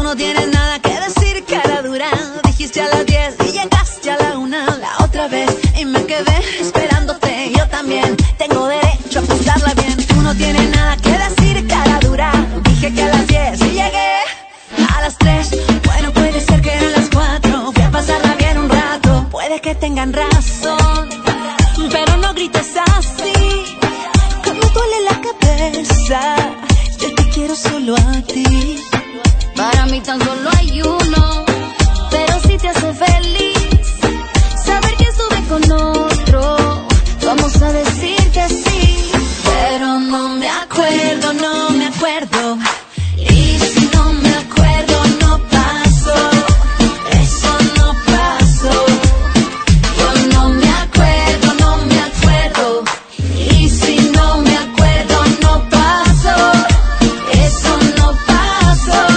no tienes nada que decir, cara dura. Dijiste a las diez y llegaste a la una la otra vez y me quedé esperándote. Yo también tengo derecho a pasarla bien. Tú no tienes nada que decir, cara dura. Dije que a las diez y llegué a las tres. Bueno, puede ser que eran las cuatro. Fui a pasarla bien un rato. Puede que tengan razón, pero no grites así. Cuando duele la cabeza, yo te quiero solo a ti. Para mí tan solo hay uno, pero si te hace feliz saber que estuve con otro, vamos a decir que sí. Pero no me acuerdo, no me acuerdo. Y si no me acuerdo, no pasó. Eso no pasó. Yo no me acuerdo, no me acuerdo. Y si no me acuerdo, no pasó. Eso no pasó.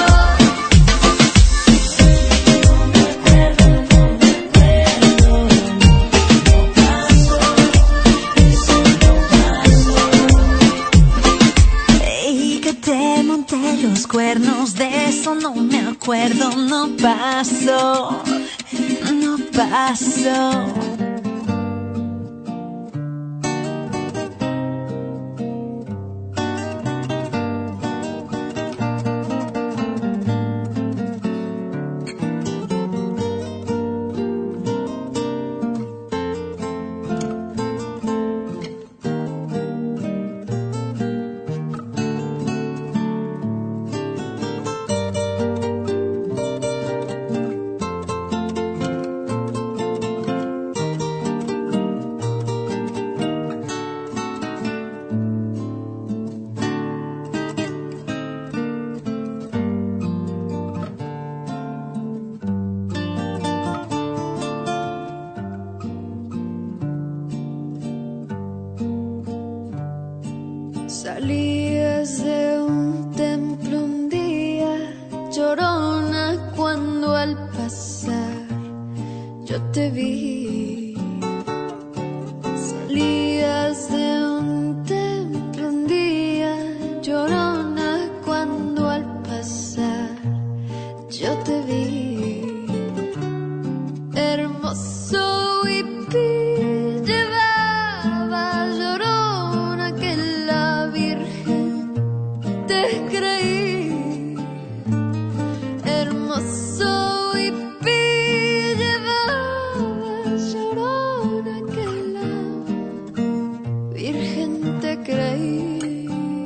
Y que te monté los cuernos, de eso no me acuerdo, no pasó, no pasó. Salías de un templo un día, llorona, cuando al pasar yo te vi. Salías de un templo un día, llorona, cuando al pasar yo te vi. Hermoso hippie llevaba llorona que la Virgen te creí. Hermoso hippie llevaba llorona que la Virgen te creí.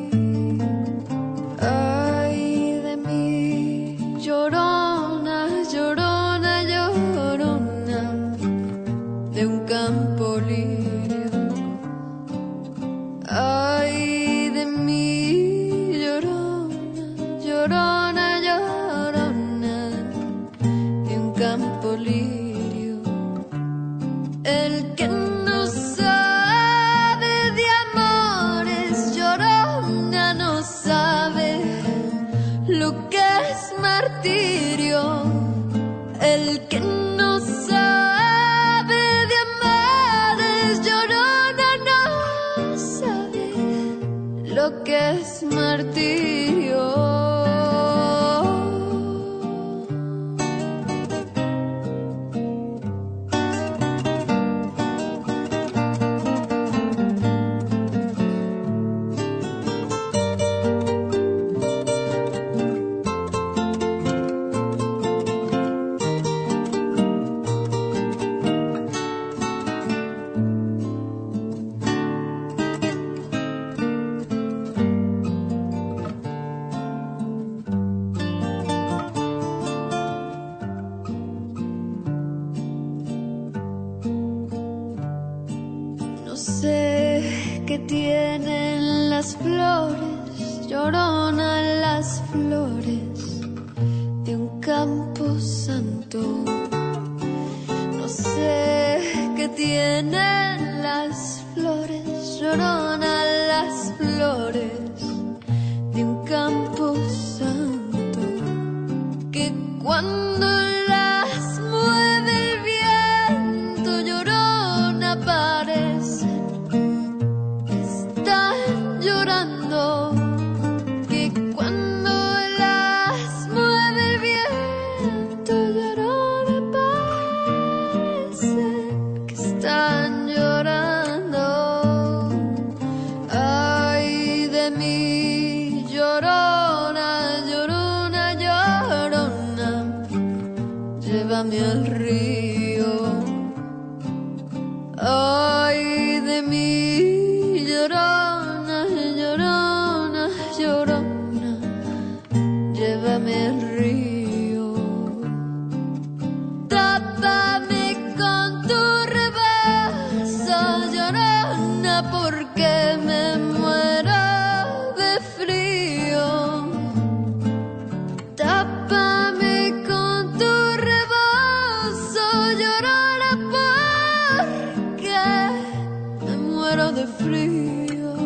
Ay de mí, llorona, llorona, llorona de un campo lirio. Ay de mí, llorona, llorona, llorona de un campo lirio. El que no sabe de amores, llorona, no sabe lo que es martirio. El que no sabe de amores, llorona, no sabe lo que es martirio. No sé qué tienen las flores, llorona, las flores de un campo santo. No sé qué tienen las flores, llorona, las flores de un campo santo, que cuando las mueve el viento, llorona, parecen que están llorando, que cuando las mueve el viento, llévame al río. Ay de mí, llorona, llorona, llorona, llévame al río. Tápame con tu rebazo, llorona, porque me muero de frío. Tápame con tu rebozo, llorona, porque me muero de frío.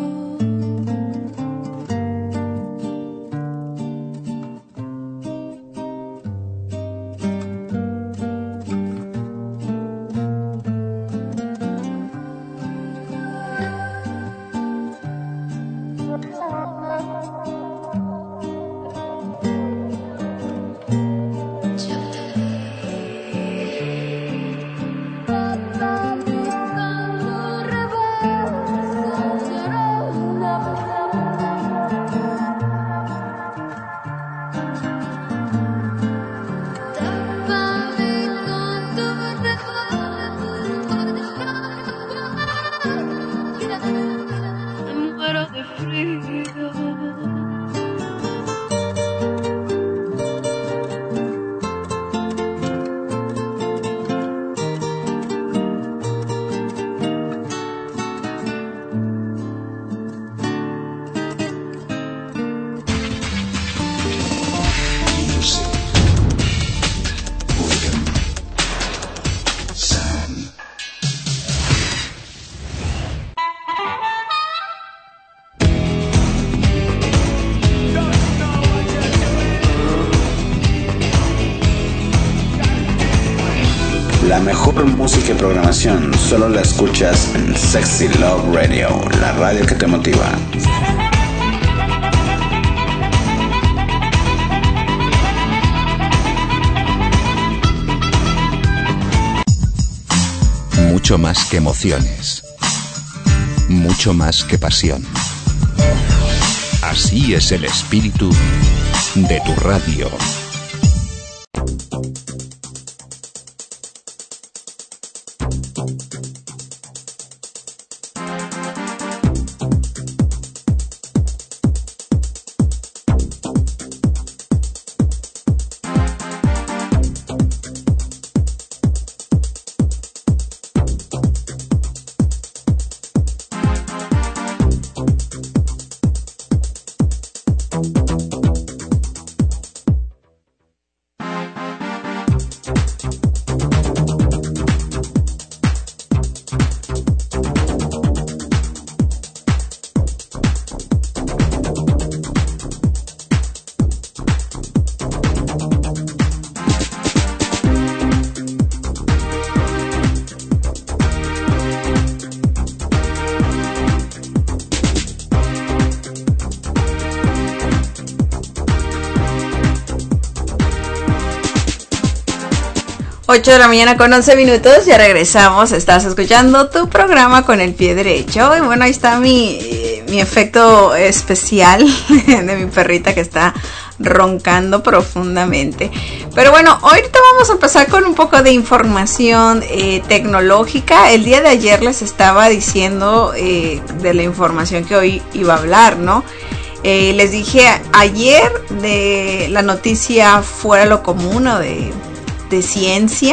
La mejor música y programación solo la escuchas en Sexy Love Radio, la radio que te motiva. Mucho más que emociones, mucho más que pasión. Así es el espíritu de tu radio. ocho de la mañana con once minutos, ya regresamos. Estás escuchando tu programa con el pie derecho. Y bueno, ahí está mi, mi efecto especial de mi perrita que está roncando profundamente. Pero bueno, ahorita vamos a empezar con un poco de información eh, tecnológica. El día de ayer les estaba diciendo eh, de la información que hoy iba a hablar, ¿no? Eh, les dije ayer de la noticia fuera lo común o de... de ciencia,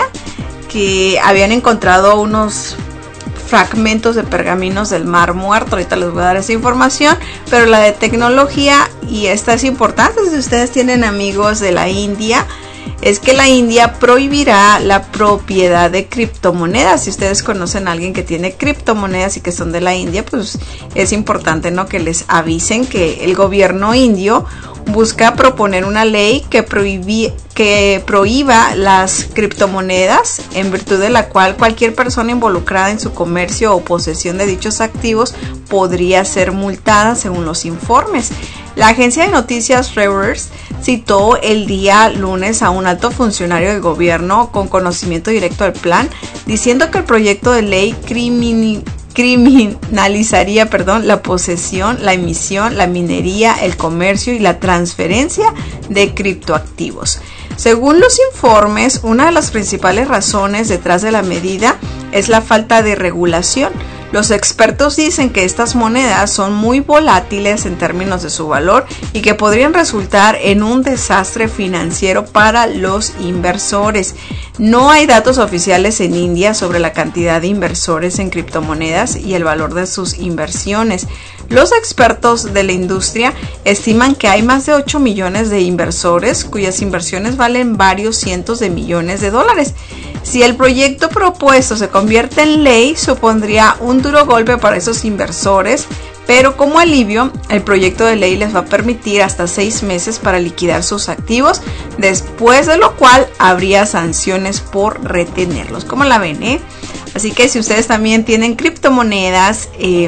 que habían encontrado unos fragmentos de pergaminos del Mar Muerto. Ahorita les voy a dar esa información, pero la de tecnología, y esta es importante si ustedes tienen amigos de la India, es que la India prohibirá la propiedad de criptomonedas. Si ustedes conocen a alguien que tiene criptomonedas y que son de la India, pues es importante, ¿no?, que les avisen que el gobierno indio busca proponer una ley que, prohíbi, que prohíba las criptomonedas, en virtud de la cual cualquier persona involucrada en su comercio o posesión de dichos activos podría ser multada, según los informes. La agencia de noticias Reuters citó el día lunes a un alto funcionario del gobierno con conocimiento directo del plan, diciendo que el proyecto de ley crimini, criminalizaría, perdón, la posesión, la emisión, la minería, el comercio y la transferencia de criptoactivos. Según los informes, una de las principales razones detrás de la medida es la falta de regulación. Los expertos dicen que estas monedas son muy volátiles en términos de su valor y que podrían resultar en un desastre financiero para los inversores. No hay datos oficiales en India sobre la cantidad de inversores en criptomonedas y el valor de sus inversiones. Los expertos de la industria estiman que hay más de ocho millones de inversores cuyas inversiones valen varios cientos de millones de dólares. Si el proyecto propuesto se convierte en ley, supondría un duro golpe para esos inversores, pero como alivio, el proyecto de ley les va a permitir hasta seis meses para liquidar sus activos, después de lo cual habría sanciones por retenerlos. ¿Cómo la ven, eh? Así que si ustedes también tienen criptomonedas eh,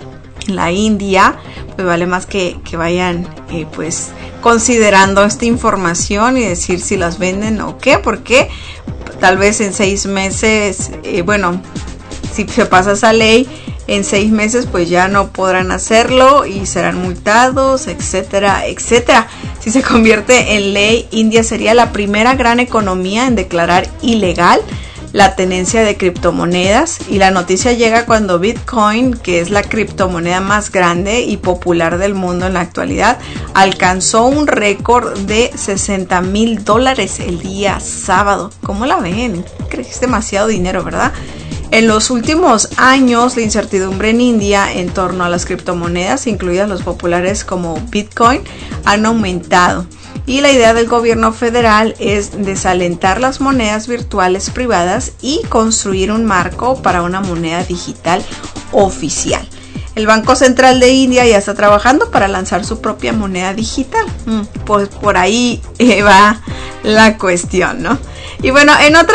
en la India, pues vale más que, que vayan eh, pues considerando esta información y decir si las venden o qué, porque tal vez en seis meses, eh, bueno, si se pasa esa ley, en seis meses pues ya no podrán hacerlo y serán multados, etcétera, etcétera. Si se convierte en ley, India sería la primera gran economía en declarar ilegal la tenencia de criptomonedas, y la noticia llega cuando Bitcoin, que es la criptomoneda más grande y popular del mundo en la actualidad, alcanzó un récord de sesenta mil dólares el día sábado. ¿Cómo la ven? Creo que es demasiado dinero, ¿verdad? En los últimos años, la incertidumbre en India en torno a las criptomonedas, incluidas los populares como Bitcoin, han aumentado. Y la idea del gobierno federal es desalentar las monedas virtuales privadas y construir un marco para una moneda digital oficial. El Banco Central de India ya está trabajando para lanzar su propia moneda digital. Pues por ahí va la cuestión, ¿no? Y bueno, en otra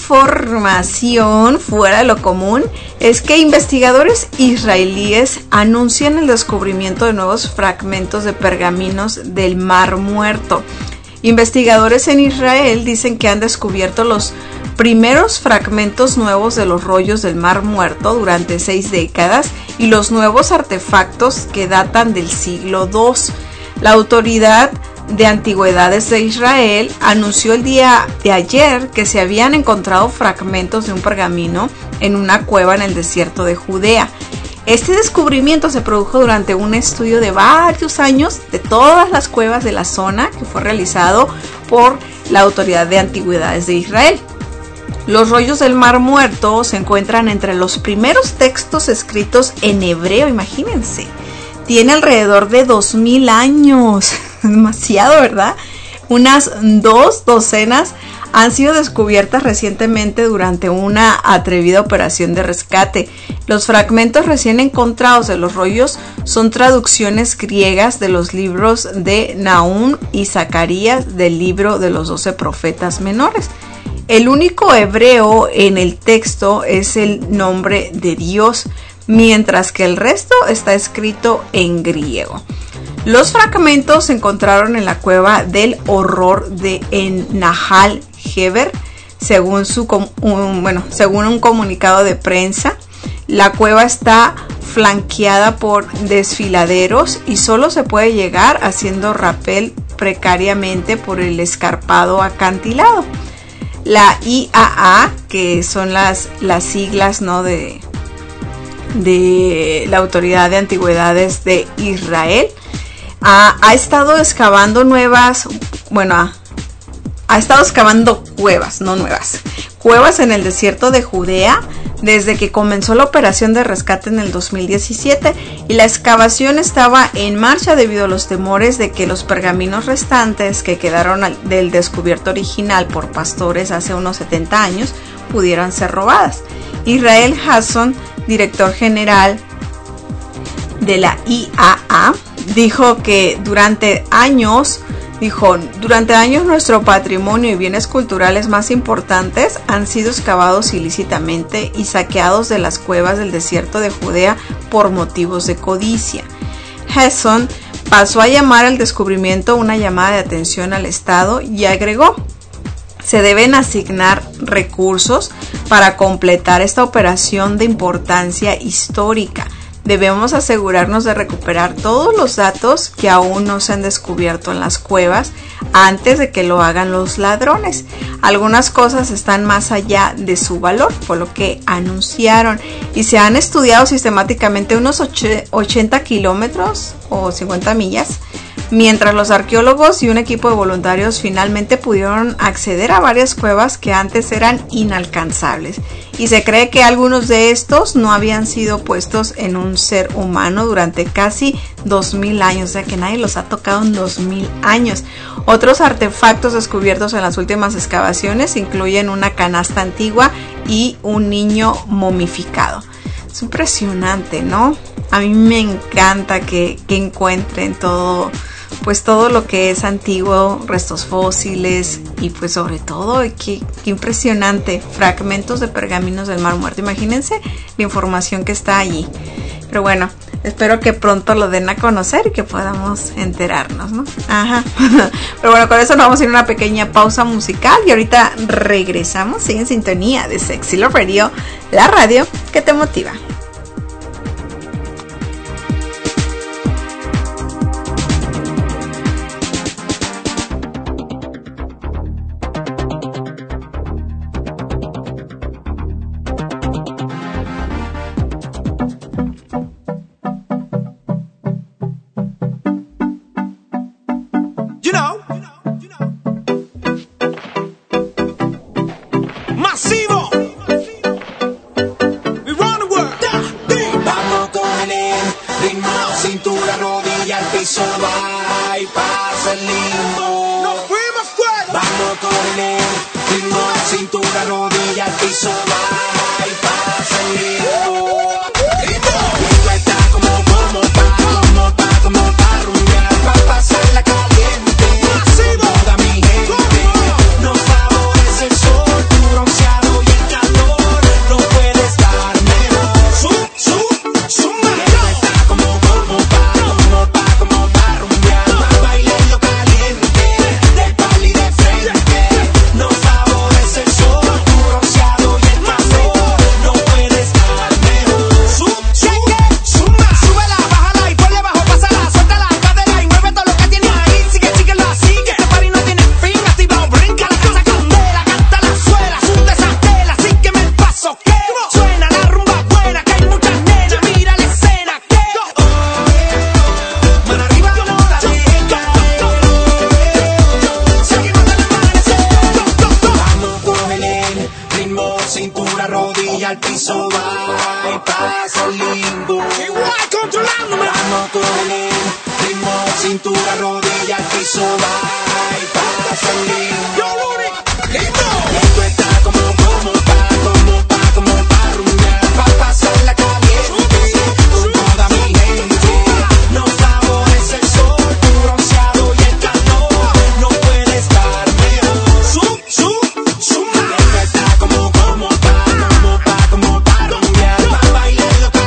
información fuera de lo común es que investigadores israelíes anuncian el descubrimiento de nuevos fragmentos de pergaminos del Mar Muerto. Investigadores en Israel dicen que han descubierto los primeros fragmentos nuevos de los rollos del Mar Muerto durante seis décadas y los nuevos artefactos que datan del siglo segundo. La autoridad de Antigüedades de Israel anunció el día de ayer que se habían encontrado fragmentos de un pergamino en una cueva en el desierto de Judea. Este descubrimiento se produjo durante un estudio de varios años de todas las cuevas de la zona que fue realizado por la Autoridad de Antigüedades de Israel. Los rollos del Mar Muerto se encuentran entre los primeros textos escritos en hebreo, imagínense. Tiene alrededor de dos mil años, demasiado, ¿verdad? Unas dos docenas han sido descubiertas recientemente durante una atrevida operación de rescate. Los fragmentos recién encontrados de los rollos son traducciones griegas de los libros de Nahum y Zacarías del libro de los doce profetas menores. El único hebreo en el texto es el nombre de Dios, mientras que el resto está escrito en griego. Los fragmentos se encontraron en la cueva del horror de en Nahal Heber, según, su, un, bueno, según un comunicado de prensa. La cueva está flanqueada por desfiladeros y solo se puede llegar haciendo rappel precariamente por el escarpado acantilado. La I A A, que son las, las siglas, ¿no?, de, de la Autoridad de Antigüedades de Israel, ha, ha estado excavando nuevas, bueno, ha, ha estado excavando cuevas, no nuevas, cuevas en el desierto de Judea desde que comenzó la operación de rescate en el dos mil diecisiete, y la excavación estaba en marcha debido a los temores de que los pergaminos restantes que quedaron al, del descubierto original por pastores hace unos setenta años pudieran ser robadas. Israel Hasson, director general de la I A A, dijo que durante años Dijo, durante años nuestro patrimonio y bienes culturales más importantes han sido excavados ilícitamente y saqueados de las cuevas del desierto de Judea por motivos de codicia. Hasson pasó a llamar al descubrimiento una llamada de atención al Estado y agregó: Se deben asignar recursos para completar esta operación de importancia histórica. Debemos asegurarnos de recuperar todos los datos que aún no se han descubierto en las cuevas antes de que lo hagan los ladrones. Algunas cosas están más allá de su valor, por lo que anunciaron, y se han estudiado sistemáticamente unos ochenta kilómetros o cincuenta millas, mientras los arqueólogos y un equipo de voluntarios finalmente pudieron acceder a varias cuevas que antes eran inalcanzables. Y se cree que algunos de estos no habían sido puestos en un ser humano durante casi dos mil años, o sea que nadie los ha tocado en dos mil años. Otros artefactos descubiertos en las últimas excavaciones incluyen una canasta antigua y un niño momificado. Es impresionante, ¿no? A mí me encanta que, que encuentren todo, pues todo lo que es antiguo, restos fósiles y pues sobre todo, qué, qué impresionante, fragmentos de pergaminos del Mar Muerto. Imagínense la información que está allí. Pero bueno, espero que pronto lo den a conocer y que podamos enterarnos, ¿no? Ajá. Pero bueno, con eso nos vamos a ir a una pequeña pausa musical y ahorita regresamos. Sigue en sintonía de Sexy Love Radio, la radio que te motiva. Baile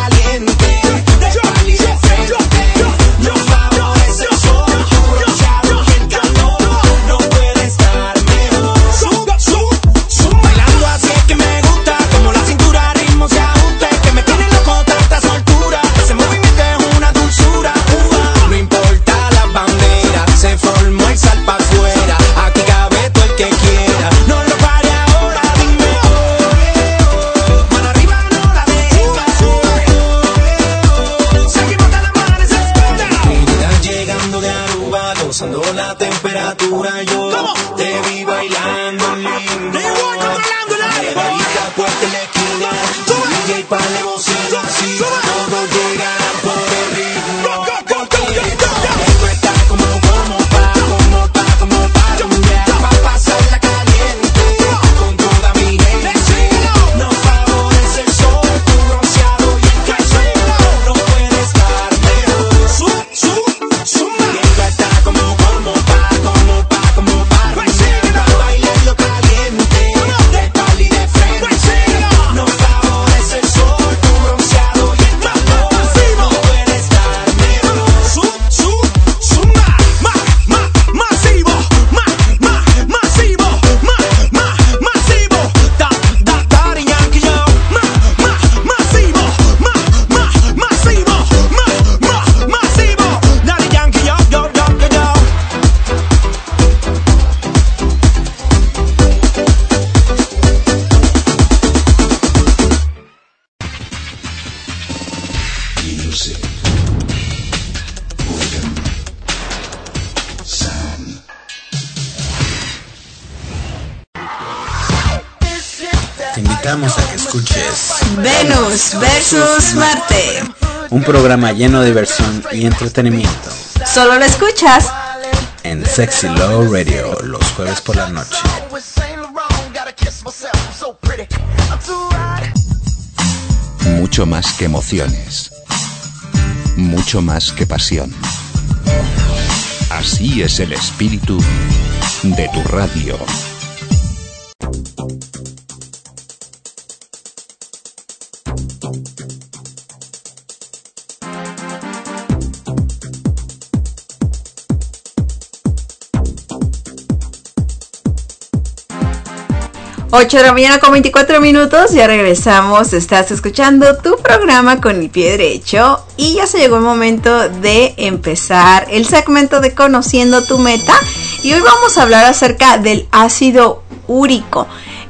invitamos a que escuches Venus versus Marte, un programa lleno de diversión y entretenimiento. Solo lo escuchas en Sexy Love Radio los jueves por la noche. Mucho más que emociones, mucho más que pasión. Así es el espíritu de tu radio. ocho de la mañana con veinticuatro minutos, ya regresamos, estás escuchando tu programa con el pie derecho y ya se llegó el momento de empezar el segmento de Conociendo tu Meta y hoy vamos a hablar acerca del ácido úrico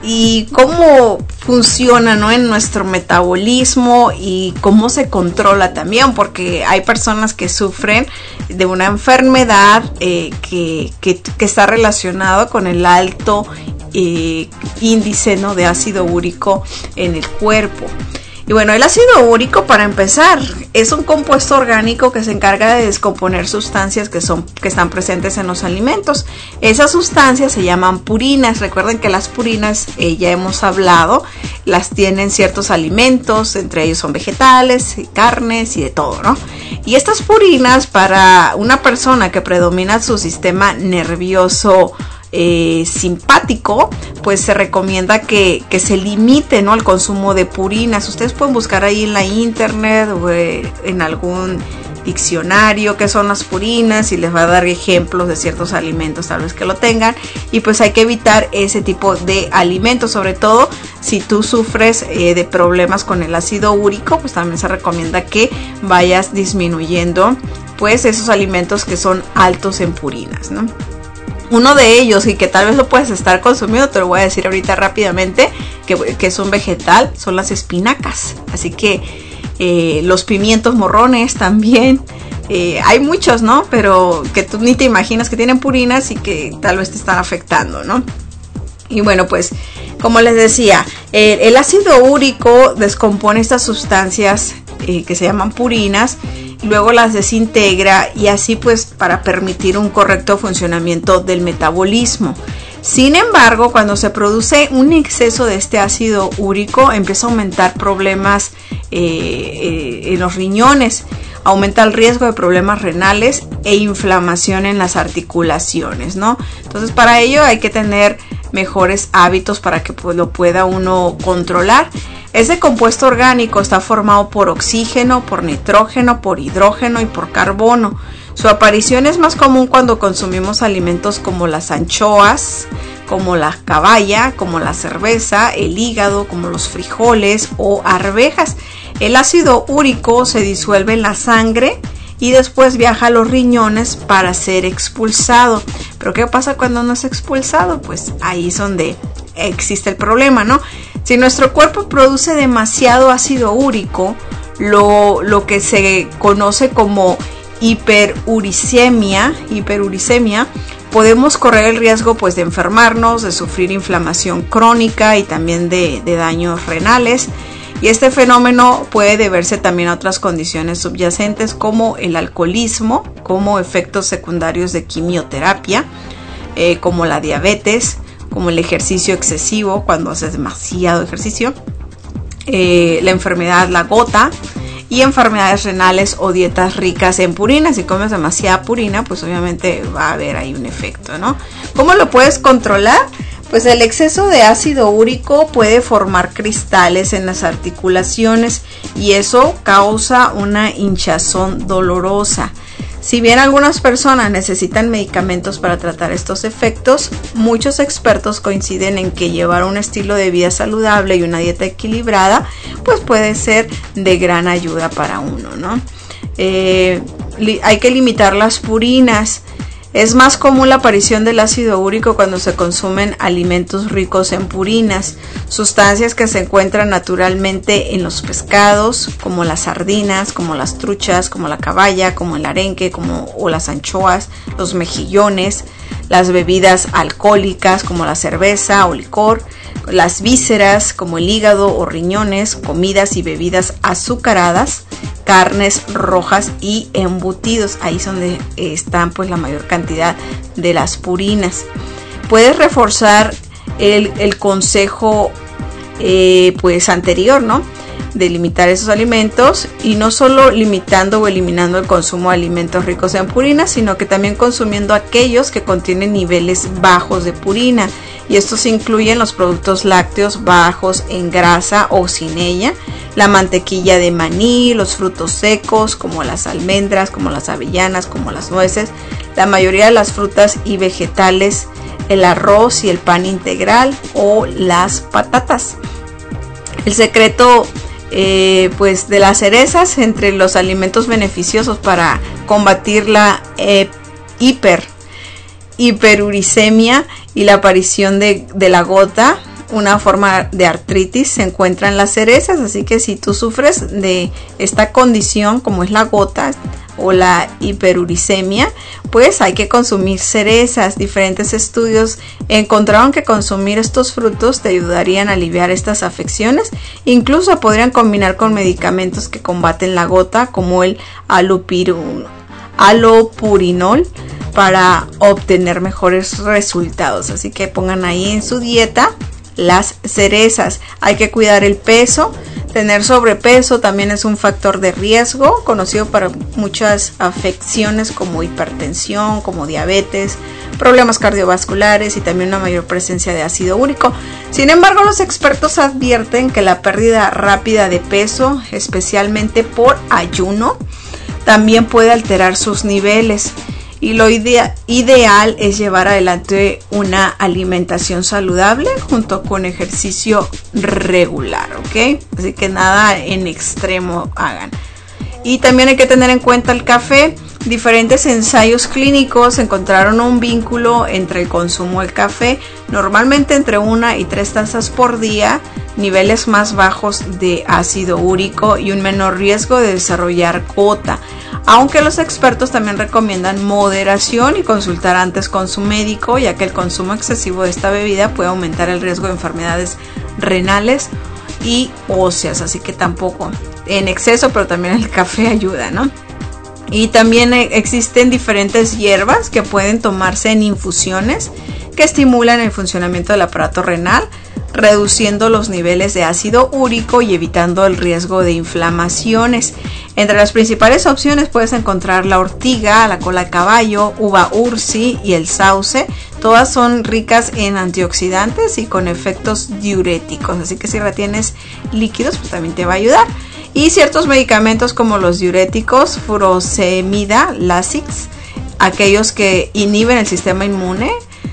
y cómo funciona, ¿no?, en nuestro metabolismo y cómo se controla también, porque hay personas que sufren de una enfermedad eh, que, que, que está relacionado con el alto eh, índice, ¿no?, de ácido úrico en el cuerpo. Y bueno, el ácido úrico, para empezar, es un compuesto orgánico que se encarga de descomponer sustancias que son que están presentes en los alimentos. Esas sustancias se llaman purinas. Recuerden que las purinas, eh, ya hemos hablado, las tienen ciertos alimentos, entre ellos son vegetales, carnes y de todo, ¿no? Y estas purinas, para una persona que predomina su sistema nervioso Eh, simpático, pues se recomienda que, que se limite, ¿no?, el consumo de purinas. Ustedes pueden buscar ahí en la internet o eh, en algún diccionario qué son las purinas y les va a dar ejemplos de ciertos alimentos tal vez que lo tengan, y pues hay que evitar ese tipo de alimentos, sobre todo si tú sufres eh, de problemas con el ácido úrico, pues también se recomienda que vayas disminuyendo pues esos alimentos que son altos en purinas, ¿no? Uno de ellos, y que tal vez lo puedes estar consumiendo, te lo voy a decir ahorita rápidamente, que, que es un vegetal, son las espinacas. Así que eh, los pimientos morrones también, eh, hay muchos, ¿no? Pero que tú ni te imaginas que tienen purinas y que tal vez te están afectando, ¿no? Y bueno, pues como les decía, eh, el ácido úrico descompone estas sustancias eh, que se llaman purinas, luego las desintegra y así pues para permitir un correcto funcionamiento del metabolismo. Sin embargo, cuando se produce un exceso de este ácido úrico, empieza a aumentar problemas eh, eh, en los riñones, aumenta el riesgo de problemas renales e inflamación en las articulaciones, ¿no? Entonces, para ello hay que tener mejores hábitos para que pues, lo pueda uno controlar. Ese compuesto orgánico está formado por oxígeno, por nitrógeno, por hidrógeno y por carbono. Su aparición es más común cuando consumimos alimentos como las anchoas, como la caballa, como la cerveza, el hígado, como los frijoles o arvejas. El ácido úrico se disuelve en la sangre y después viaja a los riñones para ser expulsado. ¿Pero qué pasa cuando no es expulsado? Pues ahí es donde existe el problema, ¿no? Si nuestro cuerpo produce demasiado ácido úrico, lo, lo que se conoce como hiperuricemia, hiperuricemia, podemos correr el riesgo pues de enfermarnos, de sufrir inflamación crónica y también de, de daños renales. Y este fenómeno puede deberse también a otras condiciones subyacentes como el alcoholismo, como efectos secundarios de quimioterapia, eh, como la diabetes, como el ejercicio excesivo, cuando haces demasiado ejercicio, eh, la enfermedad la gota y enfermedades renales o dietas ricas en purina. Si comes demasiada purina, pues obviamente va a haber ahí un efecto, ¿no? ¿Cómo lo puedes controlar? Pues el exceso de ácido úrico puede formar cristales en las articulaciones y eso causa una hinchazón dolorosa. Si bien algunas personas necesitan medicamentos para tratar estos efectos, muchos expertos coinciden en que llevar un estilo de vida saludable y una dieta equilibrada pues puede ser de gran ayuda para uno, ¿no? Eh, li- hay que limitar las purinas. Es más común la aparición del ácido úrico cuando se consumen alimentos ricos en purinas, sustancias que se encuentran naturalmente en los pescados, como las sardinas, como las truchas, como la caballa, como el arenque, como o las anchoas, los mejillones. las bebidas alcohólicas como la cerveza o licor, las vísceras como el hígado o riñones, comidas y bebidas azucaradas, carnes rojas y embutidos. Ahí es donde están pues la mayor cantidad de las purinas. Puedes reforzar el, el consejo eh, pues anterior, ¿no? De limitar esos alimentos, y no solo limitando o eliminando el consumo de alimentos ricos en purina, sino que también consumiendo aquellos que contienen niveles bajos de purina, y estos incluyen los productos lácteos bajos en grasa o sin ella, la mantequilla de maní, los frutos secos como las almendras, como las avellanas, como las nueces, la mayoría de las frutas y vegetales, el arroz y el pan integral o las patatas. El secreto Eh, pues de las cerezas entre los alimentos beneficiosos para combatir la eh, hiper hiperuricemia y la aparición de, de la gota, una forma de artritis, se encuentra en las cerezas. Así que si tú sufres de esta condición como es la gota o la hiperuricemia, pues hay que consumir cerezas. Diferentes estudios encontraron que consumir estos frutos te ayudarían a aliviar estas afecciones. Incluso podrían combinar con medicamentos que combaten la gota como el alopirul, alopurinol para obtener mejores resultados. Así que pongan ahí en su dieta las cerezas. Hay que cuidar el peso. Tener sobrepeso también es un factor de riesgo conocido para muchas afecciones como hipertensión, como diabetes, problemas cardiovasculares y también una mayor presencia de ácido úrico. Sin embargo, los expertos advierten que la pérdida rápida de peso, especialmente por ayuno, también puede alterar sus niveles. Y lo idea, ideal es llevar adelante una alimentación saludable junto con ejercicio regular, ¿ok? Así que nada en extremo hagan. Y también hay que tener en cuenta el café. Diferentes ensayos clínicos encontraron un vínculo entre el consumo del café, normalmente entre una y tres tazas por día, niveles más bajos de ácido úrico y un menor riesgo de desarrollar gota. Aunque los expertos también recomiendan moderación y consultar antes con su médico, ya que el consumo excesivo de esta bebida puede aumentar el riesgo de enfermedades renales y óseas, así que tampoco en exceso, pero también el café ayuda, ¿no? Y también existen diferentes hierbas que pueden tomarse en infusiones que estimulan el funcionamiento del aparato renal, reduciendo los niveles de ácido úrico y evitando el riesgo de inflamaciones. Entre las principales opciones puedes encontrar la ortiga, la cola de caballo, uva ursi y el sauce. Todas son ricas en antioxidantes y con efectos diuréticos, así que si retienes líquidos pues también te va a ayudar. Y ciertos medicamentos como los diuréticos, furosemida, Lasix, aquellos que inhiben el sistema inmune,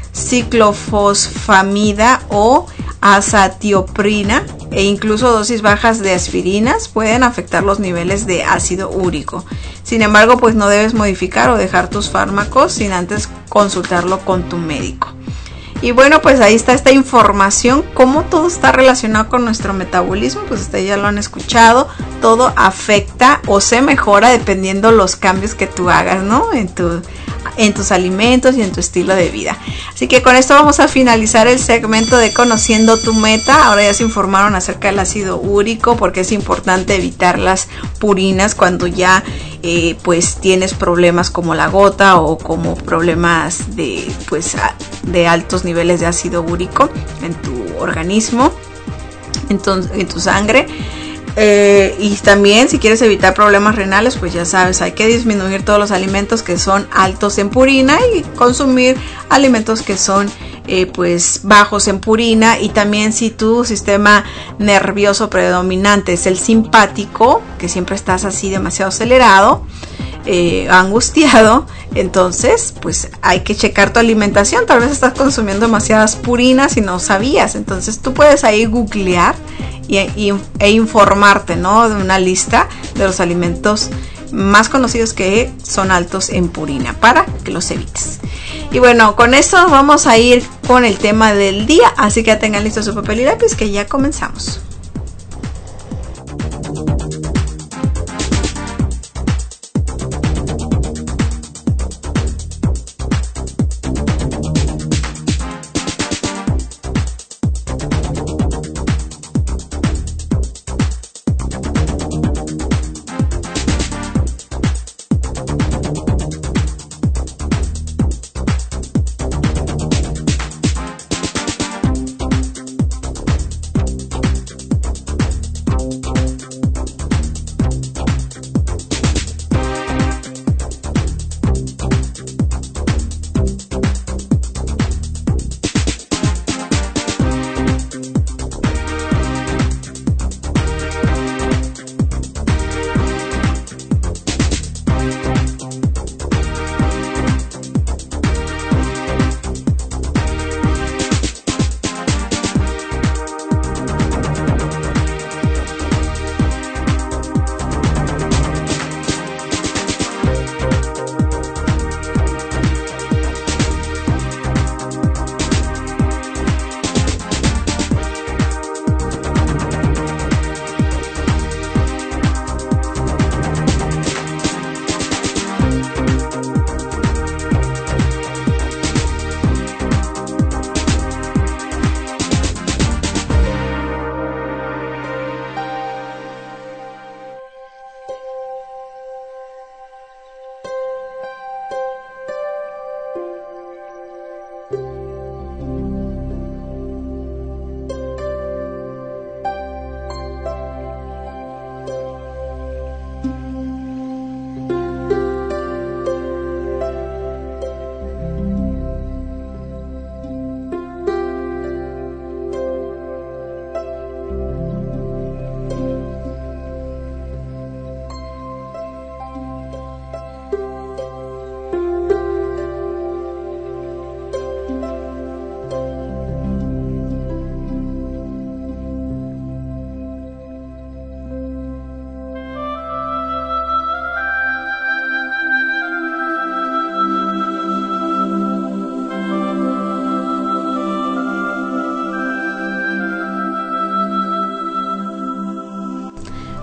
ciclofosfamida o azatioprina e incluso dosis bajas de aspirinas pueden afectar los niveles de ácido úrico. Sin embargo, pues no debes modificar o dejar tus fármacos sin antes consultarlo con tu médico. Y bueno, pues ahí está esta información, cómo todo está relacionado con nuestro metabolismo, pues ustedes ya lo han escuchado, todo afecta o se mejora dependiendo los cambios que tú hagas, ¿no? En tu, en tus alimentos y en tu estilo de vida. Así que con esto vamos a finalizar el segmento de Conociendo tu Meta. Ahora ya se informaron acerca del ácido úrico, porque es importante evitar las purinas cuando ya eh, pues tienes problemas como la gota o como problemas de pues de altos niveles de ácido úrico en tu organismo, en tu, en tu sangre. Eh, y también si quieres evitar problemas renales, pues ya sabes, hay que disminuir todos los alimentos que son altos en purina y consumir alimentos que son eh, pues bajos en purina. Y también si tu sistema nervioso predominante es el simpático, que siempre estás así demasiado acelerado, eh, angustiado, entonces pues hay que checar tu alimentación. Tal vez estás consumiendo demasiadas purinas y no sabías. Entonces tú puedes ahí googlear y, y, e informarte, ¿no?, de una lista de los alimentos más conocidos que son altos en purina para que los evites. Y bueno, con esto vamos a ir con el tema del día, así que ya tengan listo su papel y lápiz que ya comenzamos.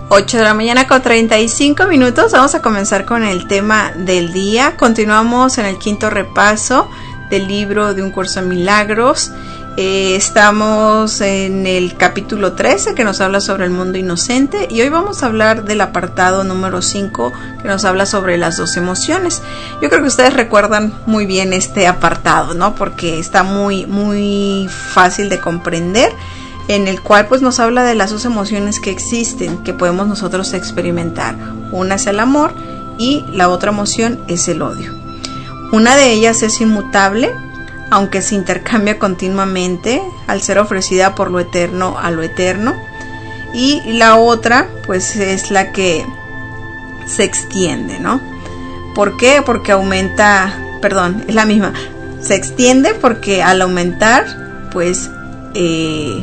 ocho de la mañana con treinta y cinco minutos. Vamos a comenzar con el tema del día. Continuamos en el quinto repaso del libro de Un Curso en Milagros. Eh, estamos en el capítulo trece, que nos habla sobre el mundo inocente, y hoy vamos a hablar del apartado número cinco, que nos habla sobre las dos emociones. Yo creo que ustedes recuerdan muy bien este apartado, ¿no? Porque está muy, muy fácil de comprender, en el cual pues nos habla de las dos emociones que existen, que podemos nosotros experimentar. Una es el amor y la otra emoción es el odio. Una de ellas es inmutable, aunque se intercambia continuamente al ser ofrecida por lo eterno a lo eterno, y la otra pues es la que se extiende, ¿no? ¿Por qué? Porque aumenta, perdón, es la misma, se extiende porque al aumentar pues eh,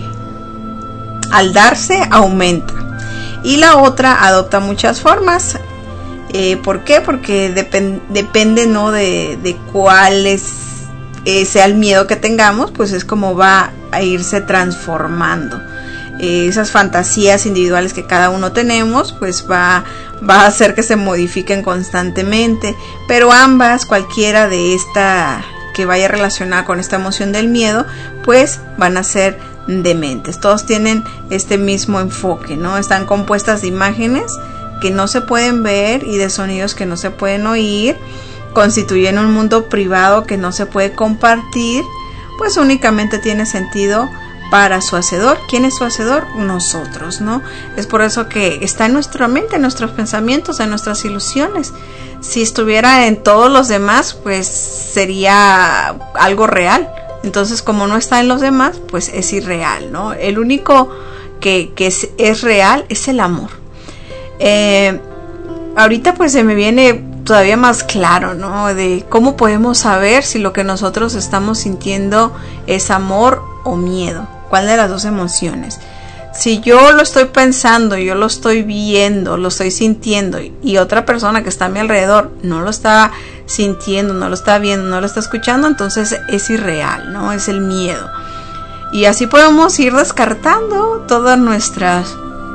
al darse aumenta, y la otra adopta muchas formas. Eh, ¿por qué? Porque depend, depende, ¿no? de, de cuál es Eh, sea el miedo que tengamos, pues es como va a irse transformando. Eh, esas fantasías individuales que cada uno tenemos, pues va, va a hacer que se modifiquen constantemente, pero ambas, cualquiera de esta que vaya relacionada con esta emoción del miedo, pues van a ser dementes. Todos tienen este mismo enfoque, ¿no? Están compuestas de imágenes que no se pueden ver y de sonidos que no se pueden oír. Constituyen un mundo privado que no se puede compartir, pues únicamente tiene sentido para su hacedor. ¿Quién es su hacedor? Nosotros, ¿no? Es por eso que está en nuestra mente, en nuestros pensamientos, en nuestras ilusiones. Si estuviera en todos los demás, pues sería algo real. Entonces, como no está en los demás, pues es irreal, ¿no? El único que, que es, es real es el amor. Eh, ahorita pues se me viene todavía más claro, ¿no? De cómo podemos saber si lo que nosotros estamos sintiendo es amor o miedo. ¿Cuál de las dos emociones? Si yo lo estoy pensando, yo lo estoy viendo, lo estoy sintiendo, y otra persona que está a mi alrededor no lo está sintiendo, no lo está viendo, no lo está escuchando, entonces es irreal, ¿no? Es el miedo. Y así podemos ir descartando todas nuestras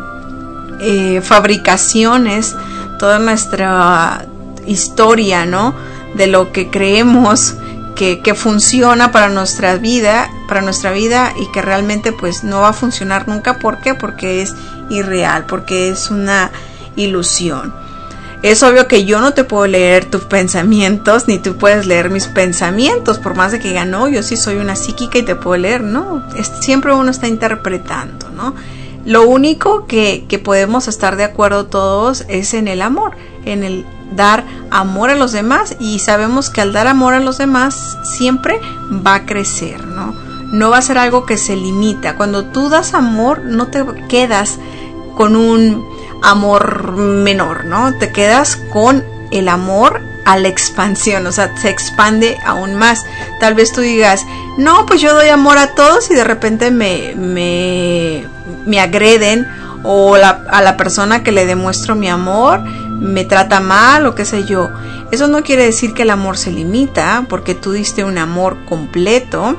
eh, fabricaciones, toda nuestra historia, ¿no? De lo que creemos que, que funciona para nuestra vida, para nuestra vida, y que realmente pues no va a funcionar nunca. ¿Por qué? Porque es irreal, porque es una ilusión. Es obvio que yo no te puedo leer tus pensamientos, ni tú puedes leer mis pensamientos, por más de que diga, no, yo sí soy una psíquica y te puedo leer. No, es, siempre uno está interpretando, ¿no? Lo único que, que podemos estar de acuerdo todos es en el amor, en el dar amor a los demás, y sabemos que al dar amor a los demás siempre va a crecer, ¿no? No va a ser algo que se limita. Cuando tú das amor, no te quedas con un amor menor, ¿no? Te quedas con el amor a la expansión, o sea, se expande aún más. Tal vez tú digas, no, pues yo doy amor a todos y de repente me, me, me agreden, o la, a la persona que le demuestro mi amor me trata mal, o qué sé yo. Eso no quiere decir que el amor se limita, porque tú diste un amor completo.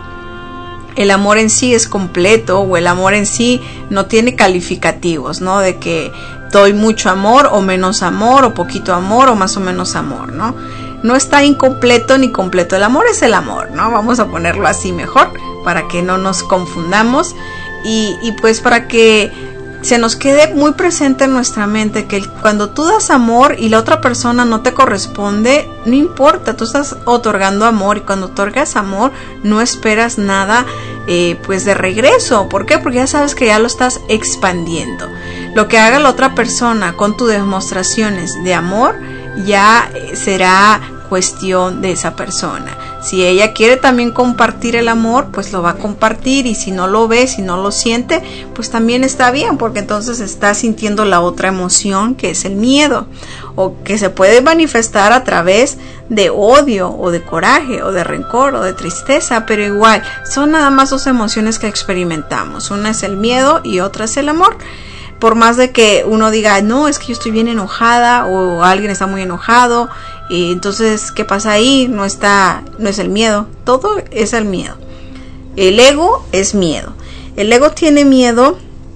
El amor en sí es completo, o el amor en sí no tiene calificativos, ¿no? De que doy mucho amor o menos amor, o poquito amor o más o menos amor, ¿no? No está incompleto ni completo. El amor es el amor, ¿no? Vamos a ponerlo así mejor, para que no nos confundamos, y, y pues para que se nos quede muy presente en nuestra mente que cuando tú das amor y la otra persona no te corresponde, no importa, tú estás otorgando amor, y cuando otorgas amor no esperas nada eh, pues de regreso. ¿Por qué? Porque ya sabes que ya lo estás expandiendo. Lo que haga la otra persona con tus demostraciones de amor ya será cuestión de esa persona. Si ella quiere también compartir el amor, pues lo va a compartir, y si no lo ve, si no lo siente, pues también está bien, porque entonces está sintiendo la otra emoción, que es el miedo, o que se puede manifestar a través de odio, o de coraje, o de rencor, o de tristeza, pero igual son nada más dos emociones que experimentamos. Una es el miedo y otra es el amor. Por más de que uno diga, no, es que yo estoy bien enojada, o alguien está muy enojado, y entonces, ¿qué pasa ahí? No está, no es el miedo, todo es el miedo. El ego es miedo. El ego tiene miedo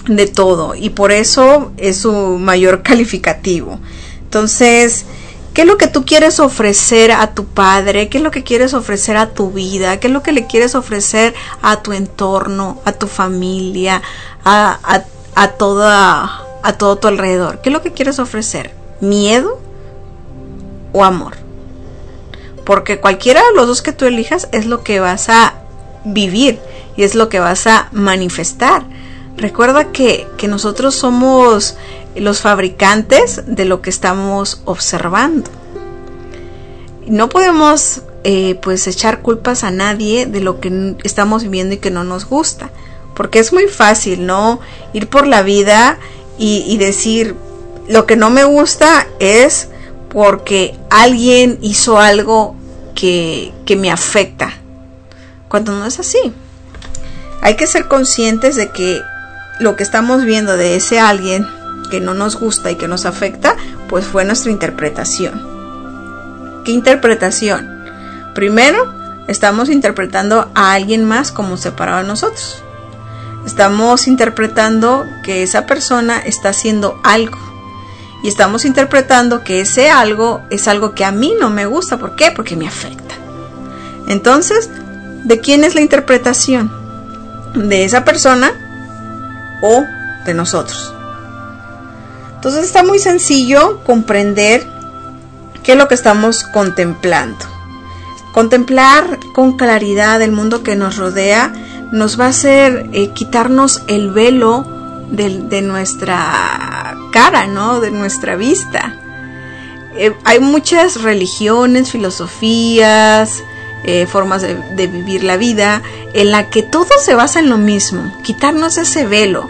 de todo, y por eso es su mayor calificativo. Entonces, ¿qué es lo que tú quieres ofrecer a tu padre? ¿Qué es lo que quieres ofrecer a tu vida? ¿Qué es lo que le quieres ofrecer a tu entorno, a tu familia, a, a, a, toda, a todo tu alrededor? ¿Qué es lo que quieres ofrecer? ¿Miedo o amor? Porque cualquiera de los dos que tú elijas es lo que vas a vivir y es lo que vas a manifestar. Recuerda que, que nosotros somos los fabricantes de lo que estamos observando. No podemos eh, pues echar culpas a nadie de lo que estamos viviendo y que no nos gusta, porque es muy fácil, ¿no? Ir por la vida y, y decir lo que no me gusta es porque alguien hizo algo que, que me afecta, cuando no es así. Hay que ser conscientes de que lo que estamos viendo de ese alguien que no nos gusta y que nos afecta, pues fue nuestra interpretación. ¿Qué interpretación? Primero, estamos interpretando a alguien más como separado de nosotros. Estamos interpretando que esa persona está haciendo algo. Y estamos interpretando que ese algo es algo que a mí no me gusta. ¿Por qué? Porque me afecta. Entonces, ¿de quién es la interpretación? ¿De esa persona o de nosotros? Entonces está muy sencillo comprender qué es lo que estamos contemplando. Contemplar con claridad el mundo que nos rodea nos va a hacer eh, quitarnos el velo de, de nuestra cara, ¿no? De nuestra vista. Eh, hay muchas religiones, filosofías, eh, formas de, de vivir la vida en la que todo se basa en lo mismo, quitarnos ese velo.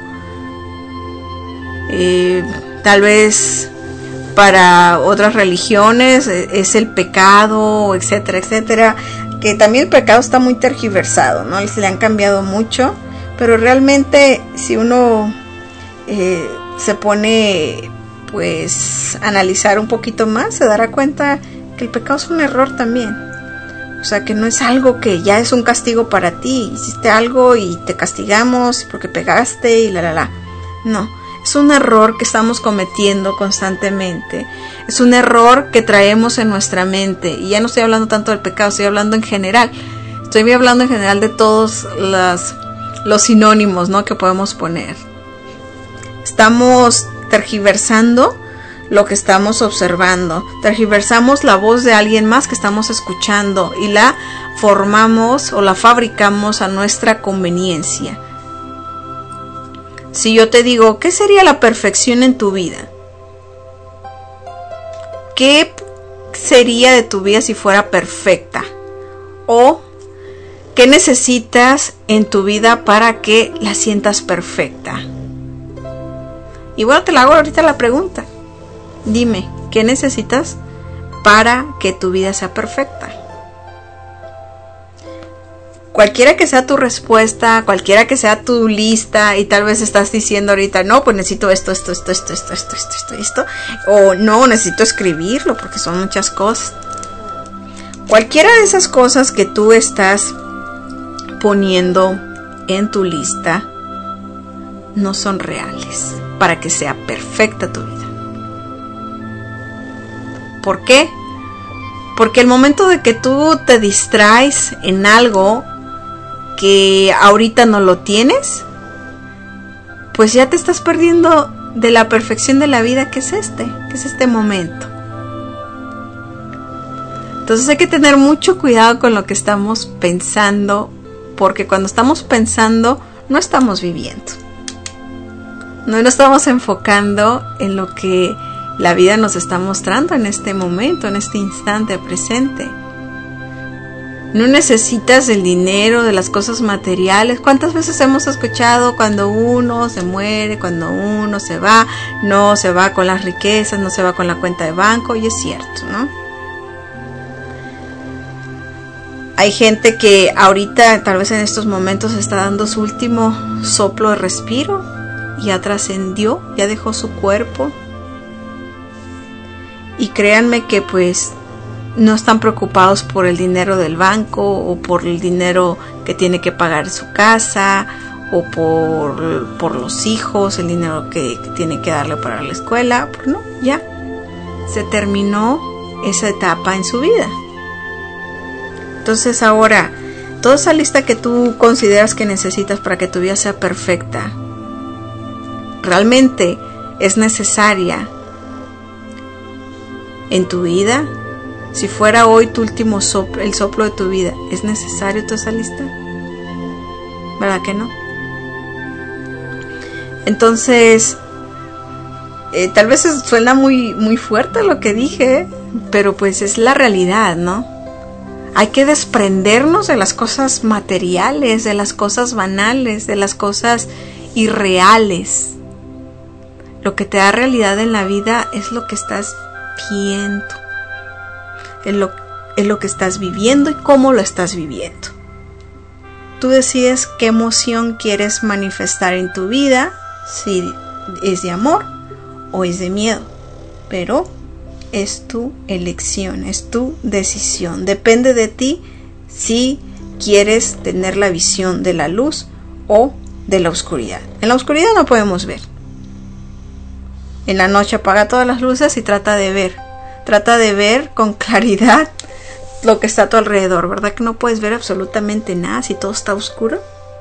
Eh, Tal vez para otras religiones es el pecado, etcétera, etcétera. Que también el pecado está muy tergiversado, ¿no? Se le han cambiado mucho. Pero realmente si uno eh, se pone pues a analizar un poquito más, se dará cuenta que el pecado es un error también. O sea, que no es algo que ya es un castigo para ti. Hiciste algo y te castigamos porque pegaste y la la la. No. Es un error que estamos cometiendo constantemente. Es un error que traemos en nuestra mente. Y ya no estoy hablando tanto del pecado, estoy hablando en general. Estoy hablando en general de todos las, los sinónimos, ¿no?, que podemos poner. Estamos tergiversando lo que estamos observando. Tergiversamos la voz de alguien más que estamos escuchando y la formamos o la fabricamos a nuestra conveniencia. Si yo te digo, ¿qué sería la perfección en tu vida? ¿Qué sería de tu vida si fuera perfecta? ¿O qué necesitas en tu vida para que la sientas perfecta? Y bueno, te la hago ahorita la pregunta. Dime, ¿qué necesitas para que tu vida sea perfecta? Cualquiera que sea tu respuesta, cualquiera que sea tu lista, y tal vez estás diciendo ahorita, no, pues necesito esto, esto, esto, esto, esto, esto, esto, esto, esto, o no, necesito escribirlo porque son muchas cosas. Cualquiera de esas cosas que tú estás poniendo en tu lista no son reales para que sea perfecta tu vida. ¿Por qué? Porque el momento de que tú te distraes en algo que ahorita no lo tienes, pues ya te estás perdiendo de la perfección de la vida que es este, que es este momento. Entonces hay que tener mucho cuidado con lo que estamos pensando, porque cuando estamos pensando no estamos viviendo. No nos estamos enfocando en lo que la vida nos está mostrando en este momento, en este instante presente. No necesitas el dinero, de las cosas materiales. ¿Cuántas veces hemos escuchado cuando uno se muere, cuando uno se va, no se va con las riquezas, no se va con la cuenta de banco? Y es cierto, ¿no? Hay gente que ahorita, tal vez en estos momentos, está dando su último soplo de respiro. Ya trascendió, ya dejó su cuerpo. Y créanme que pues no están preocupados por el dinero del banco o por el dinero que tiene que pagar su casa o por, por los hijos, el dinero que, que tiene que darle para la escuela. Pues no, ya se terminó esa etapa en su vida. Entonces ahora, toda esa lista que tú consideras que necesitas para que tu vida sea perfecta, ¿realmente es necesaria en tu vida? Si fuera hoy tu último soplo, el soplo de tu vida, ¿es necesario toda esa lista? ¿Verdad que no? Entonces, eh, tal vez suena muy, muy fuerte lo que dije, pero pues es la realidad, ¿no? Hay que desprendernos de las cosas materiales, de las cosas banales, de las cosas irreales. Lo que te da realidad en la vida es lo que estás viendo, es lo, es lo que estás viviendo y cómo lo estás viviendo. Tú decides qué emoción quieres manifestar en tu vida, si es de amor o es de miedo, pero es tu elección, es tu decisión. Depende de ti si quieres tener la visión de la luz o de la oscuridad. En la oscuridad no podemos ver. En la noche apaga todas las luces y trata de ver. Trata de ver con claridad lo que está a tu alrededor. ¿Verdad que no puedes ver absolutamente nada si todo está oscuro?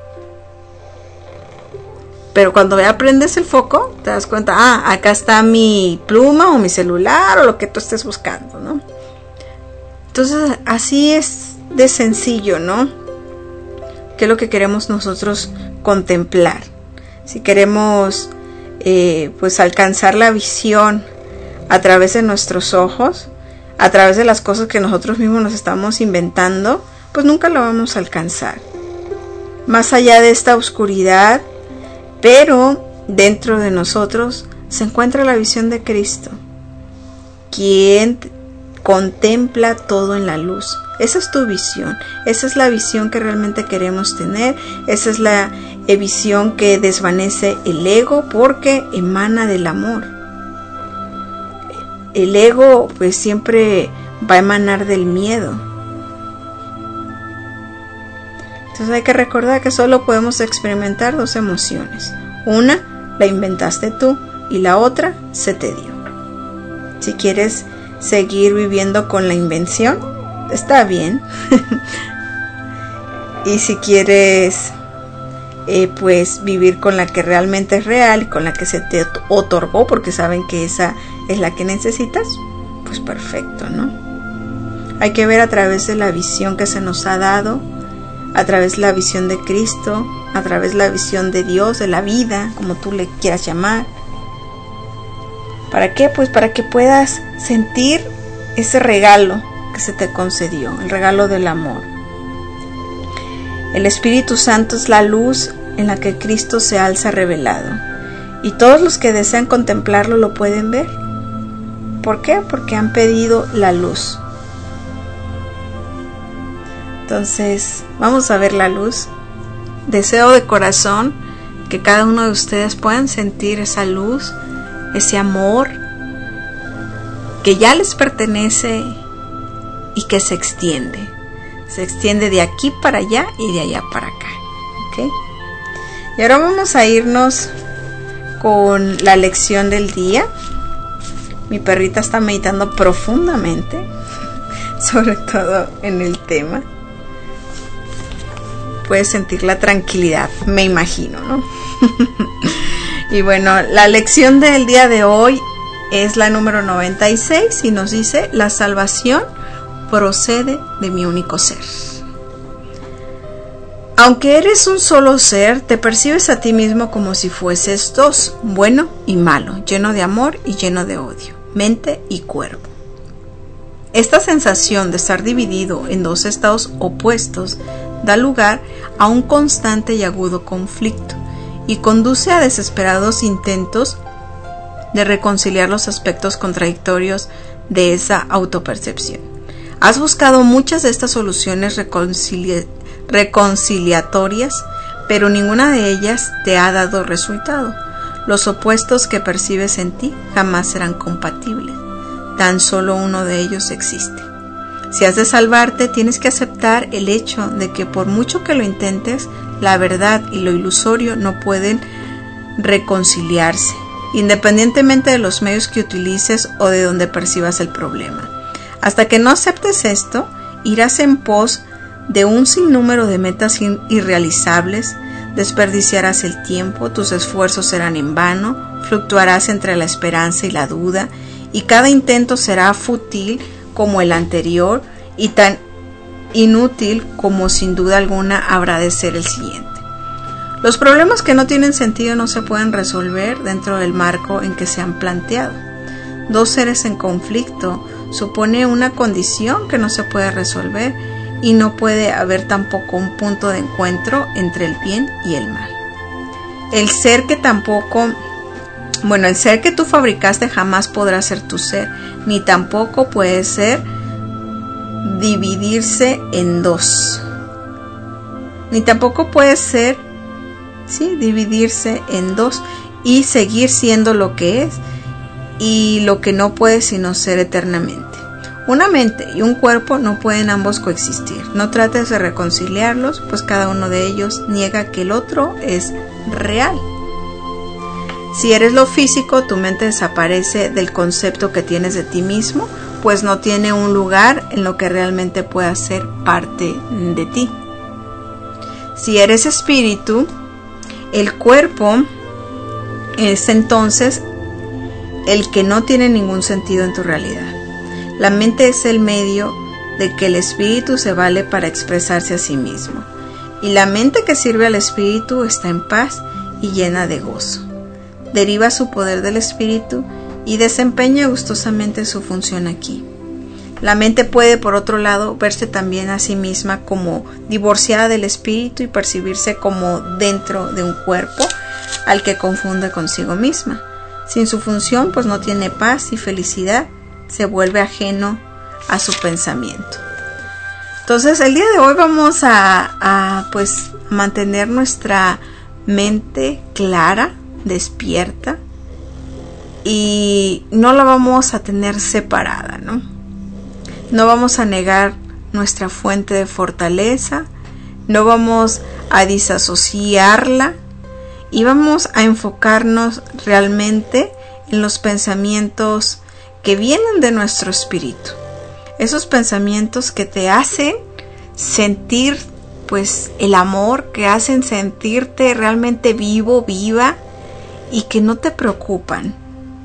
Pero cuando ya prendes el foco, te das cuenta, ah, acá está mi pluma o mi celular o lo que tú estés buscando, ¿no? Entonces, así es de sencillo, ¿no? ¿Qué es lo que queremos nosotros contemplar? Si queremos, eh, pues, alcanzar la visión a través de nuestros ojos, a través de las cosas que nosotros mismos nos estamos inventando, pues nunca lo vamos a alcanzar. Más allá de esta oscuridad, pero dentro de nosotros se encuentra la visión de Cristo, quien contempla todo en la luz. Esa es tu visión, esa es la visión que realmente queremos tener, esa es la visión que desvanece el ego porque emana del amor. El ego pues siempre va a emanar del miedo. Entonces hay que recordar que solo podemos experimentar dos emociones. Una la inventaste tú y la otra se te dio. Si quieres seguir viviendo con la invención, está bien. Y si quieres eh, pues vivir con la que realmente es real, con la que se te otorgó, porque saben que esa es la que necesitas, pues perfecto, ¿no? Hay que ver a través de la visión que se nos ha dado, a través de la visión de Cristo, a través de la visión de Dios, de la vida, como tú le quieras llamar. ¿Para qué? Pues para que puedas sentir ese regalo que se te concedió, el regalo del amor. El Espíritu Santo es la luz en la que Cristo se alza revelado, y todos los que desean contemplarlo lo pueden ver. ¿Por qué? Porque han pedido la luz. Entonces, vamos a ver la luz. Deseo de corazón que cada uno de ustedes puedan sentir esa luz, ese amor que ya les pertenece y que se extiende. Se extiende de aquí para allá y de allá para acá. ¿Okay? Y ahora vamos a irnos con la lección del día. Mi perrita está meditando profundamente, sobre todo en el tema. Puedes sentir la tranquilidad, me imagino, ¿no? Y bueno, la lección del día de hoy es la número noventa y seis y nos dice: la salvación procede de mi único ser. Aunque eres un solo ser, te percibes a ti mismo como si fueses dos, bueno y malo, lleno de amor y lleno de odio, mente y cuerpo. Esta sensación de estar dividido en dos estados opuestos da lugar a un constante y agudo conflicto y conduce a desesperados intentos de reconciliar los aspectos contradictorios de esa autopercepción. Has buscado muchas de estas soluciones reconcilia- reconciliatorias, pero ninguna de ellas te ha dado resultado. Los opuestos que percibes en ti jamás serán compatibles. Tan solo uno de ellos existe. Si has de salvarte, tienes que aceptar el hecho de que por mucho que lo intentes, la verdad y lo ilusorio no pueden reconciliarse, independientemente de los medios que utilices o de donde percibas el problema. Hasta que no aceptes esto, irás en pos de un sinnúmero de metas irrealizables, desperdiciarás el tiempo, tus esfuerzos serán en vano, fluctuarás entre la esperanza y la duda, y cada intento será fútil como el anterior y tan inútil como sin duda alguna habrá de ser el siguiente. Los problemas que no tienen sentido no se pueden resolver dentro del marco en que se han planteado. Dos seres en conflicto supone una condición que no se puede resolver y no puede haber tampoco un punto de encuentro entre el bien y el mal. El ser que tampoco, bueno, el ser que tú fabricaste jamás podrá ser tu ser, ni tampoco puede ser dividirse en dos. Ni tampoco puede ser, sí, dividirse en dos y seguir siendo lo que es y lo que no puede sino ser eternamente. Una mente y un cuerpo no pueden ambos coexistir. No trates de reconciliarlos, pues cada uno de ellos niega que el otro es real. Si eres lo físico, tu mente desaparece del concepto que tienes de ti mismo, pues no tiene un lugar en lo que realmente pueda ser parte de ti. Si eres espíritu, el cuerpo es entonces el que no tiene ningún sentido en tu realidad. La mente es el medio de que el espíritu se vale para expresarse a sí mismo, y la mente que sirve al espíritu está en paz y llena de gozo. Deriva su poder del espíritu y desempeña gustosamente su función aquí. La mente puede, por otro lado, verse también a sí misma como divorciada del espíritu y percibirse como dentro de un cuerpo al que confunde consigo misma. Sin su función, pues no tiene paz y felicidad, se vuelve ajeno a su pensamiento. Entonces, el día de hoy vamos a, a pues mantener nuestra mente clara, despierta, y no la vamos a tener separada, ¿no? No vamos a negar nuestra fuente de fortaleza, no vamos a disasociarla y vamos a enfocarnos realmente en los pensamientos que vienen de nuestro espíritu. Esos pensamientos que te hacen sentir pues el amor, que hacen sentirte realmente vivo, viva y que no te preocupan.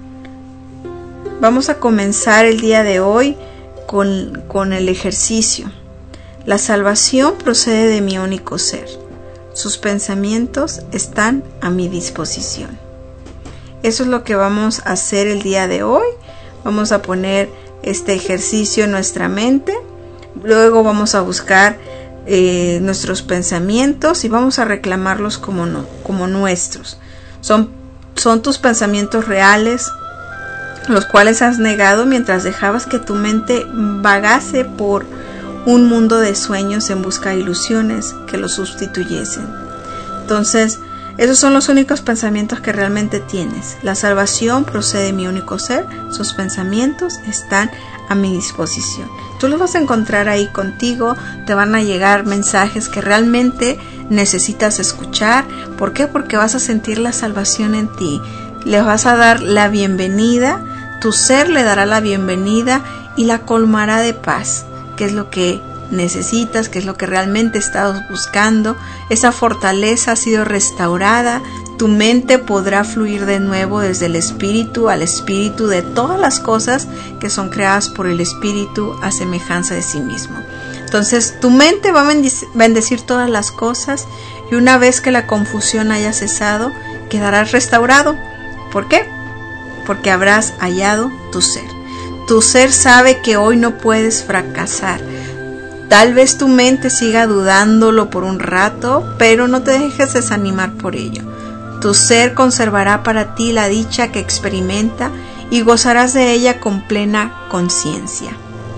Vamos a comenzar el día de hoy con, con el ejercicio. La salvación procede de mi único ser. Sus pensamientos están a mi disposición. Eso es lo que vamos a hacer el día de hoy. Vamos a poner este ejercicio en nuestra mente. Luego vamos a buscar eh, nuestros pensamientos y vamos a reclamarlos como, no, como nuestros. Son, son tus pensamientos reales, los cuales has negado mientras dejabas que tu mente vagase por un mundo de sueños en busca de ilusiones que lo sustituyesen. Entonces, esos son los únicos pensamientos que realmente tienes. La salvación procede de mi único ser. Sus pensamientos están a mi disposición. Tú los vas a encontrar ahí contigo. Te van a llegar mensajes que realmente necesitas escuchar. ¿Por qué? Porque vas a sentir la salvación en ti. Les vas a dar la bienvenida. Tu ser le dará la bienvenida y la colmará de paz, que es lo que necesitas, que es lo que realmente estás buscando. Esa fortaleza ha sido restaurada. Tu mente podrá fluir de nuevo desde el espíritu al espíritu de todas las cosas que son creadas por el espíritu a semejanza de sí mismo. Entonces tu mente va a bendecir, bendecir todas las cosas, y una vez que la confusión haya cesado, quedarás restaurado. ¿Por qué? Porque habrás hallado tu ser. Tu ser sabe que hoy no puedes fracasar. Tal vez tu mente siga dudándolo por un rato, pero no te dejes desanimar por ello. Tu ser conservará para ti la dicha que experimenta y gozarás de ella con plena conciencia.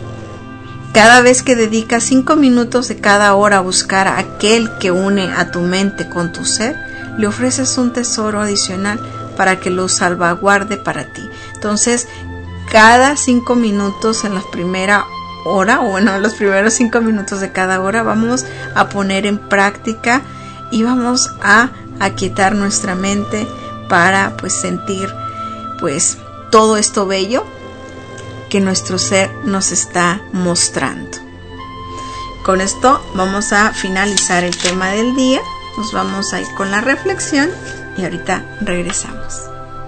Cada vez que dedicas cinco minutos de cada hora a buscar a aquel que une a tu mente con tu ser, le ofreces un tesoro adicional para que lo salvaguarde para ti. Entonces, cada cinco minutos en la primera hora, o bueno, los primeros cinco minutos de cada hora, vamos a poner en práctica y vamos a aquietar nuestra mente para pues sentir pues todo esto bello que nuestro ser nos está mostrando. Con esto vamos a finalizar el tema del día. Nos vamos a ir con la reflexión y ahorita regresamos.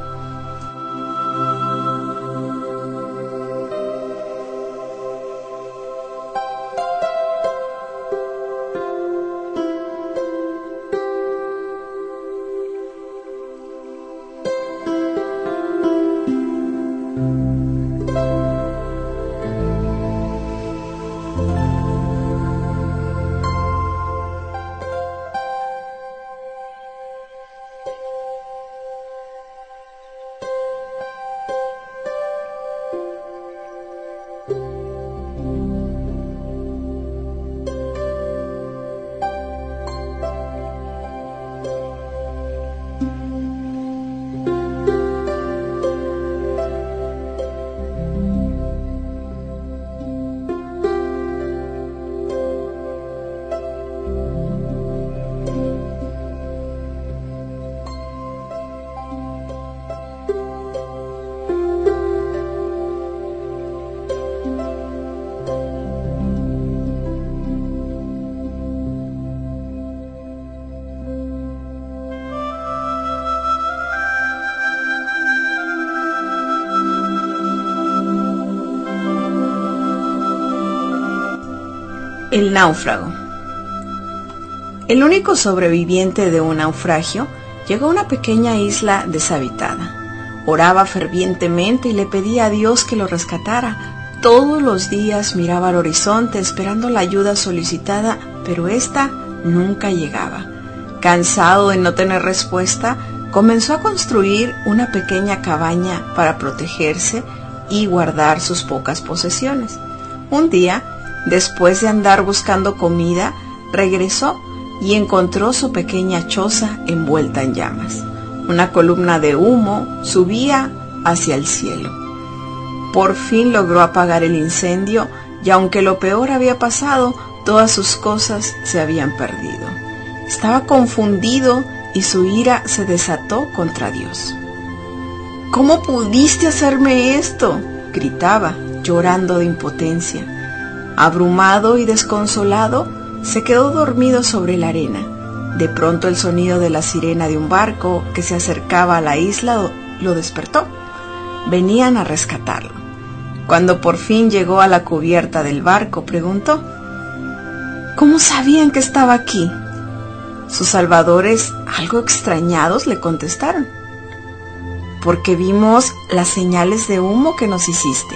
El náufrago. El único sobreviviente de un naufragio llegó a una pequeña isla deshabitada. Oraba fervientemente y le pedía a Dios que lo rescatara. Todos los días miraba al horizonte esperando la ayuda solicitada, pero ésta nunca llegaba. Cansado de no tener respuesta, comenzó a construir una pequeña cabaña para protegerse y guardar sus pocas posesiones. Un día, después de andar buscando comida, regresó y encontró su pequeña choza envuelta en llamas. Una columna de humo subía hacia el cielo. Por fin logró apagar el incendio y aunque lo peor había pasado, todas sus cosas se habían perdido. Estaba confundido y su ira se desató contra Dios. ¿Cómo pudiste hacerme esto?, gritaba, llorando de impotencia. Abrumado y desconsolado, se quedó dormido sobre la arena. De pronto el sonido de la sirena de un barco que se acercaba a la isla lo despertó. Venían a rescatarlo. Cuando por fin llegó a la cubierta del barco, preguntó: ¿cómo sabían que estaba aquí? Sus salvadores, algo extrañados, le contestaron: porque vimos las señales de humo que nos hiciste.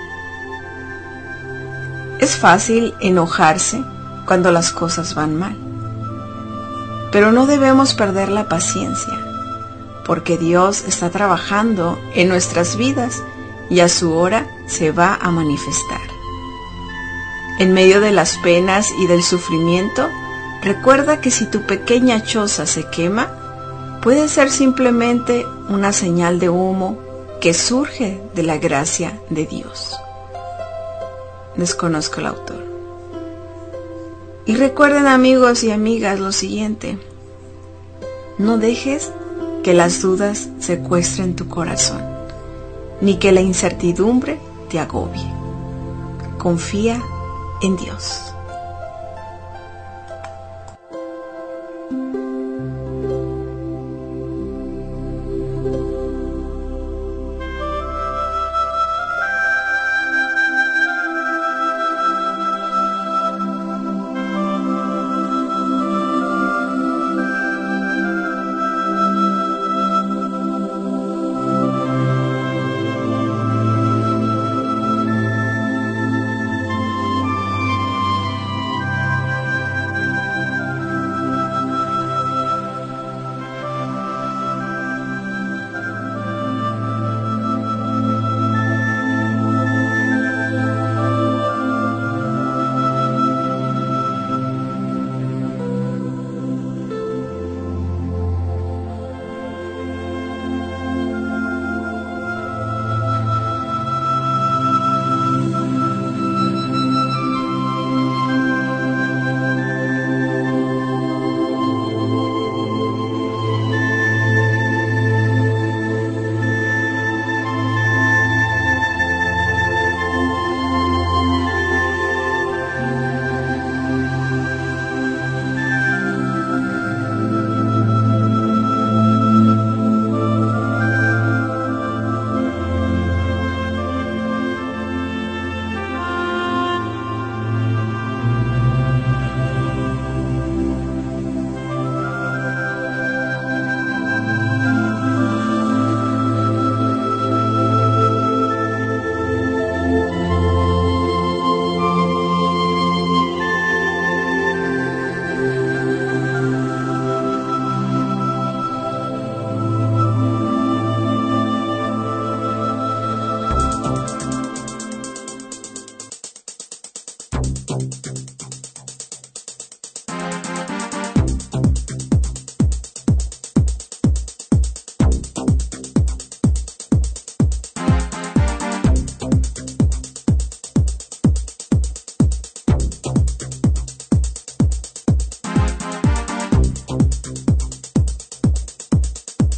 Es fácil enojarse cuando las cosas van mal, pero no debemos perder la paciencia, porque Dios está trabajando en nuestras vidas y a su hora se va a manifestar. En medio de las penas y del sufrimiento, recuerda que si tu pequeña choza se quema, puede ser simplemente una señal de humo que surge de la gracia de Dios. Desconozco el autor. Y recuerden, amigos y amigas, lo siguiente: no dejes que las dudas secuestren tu corazón, ni que la incertidumbre te agobie. Confía en Dios.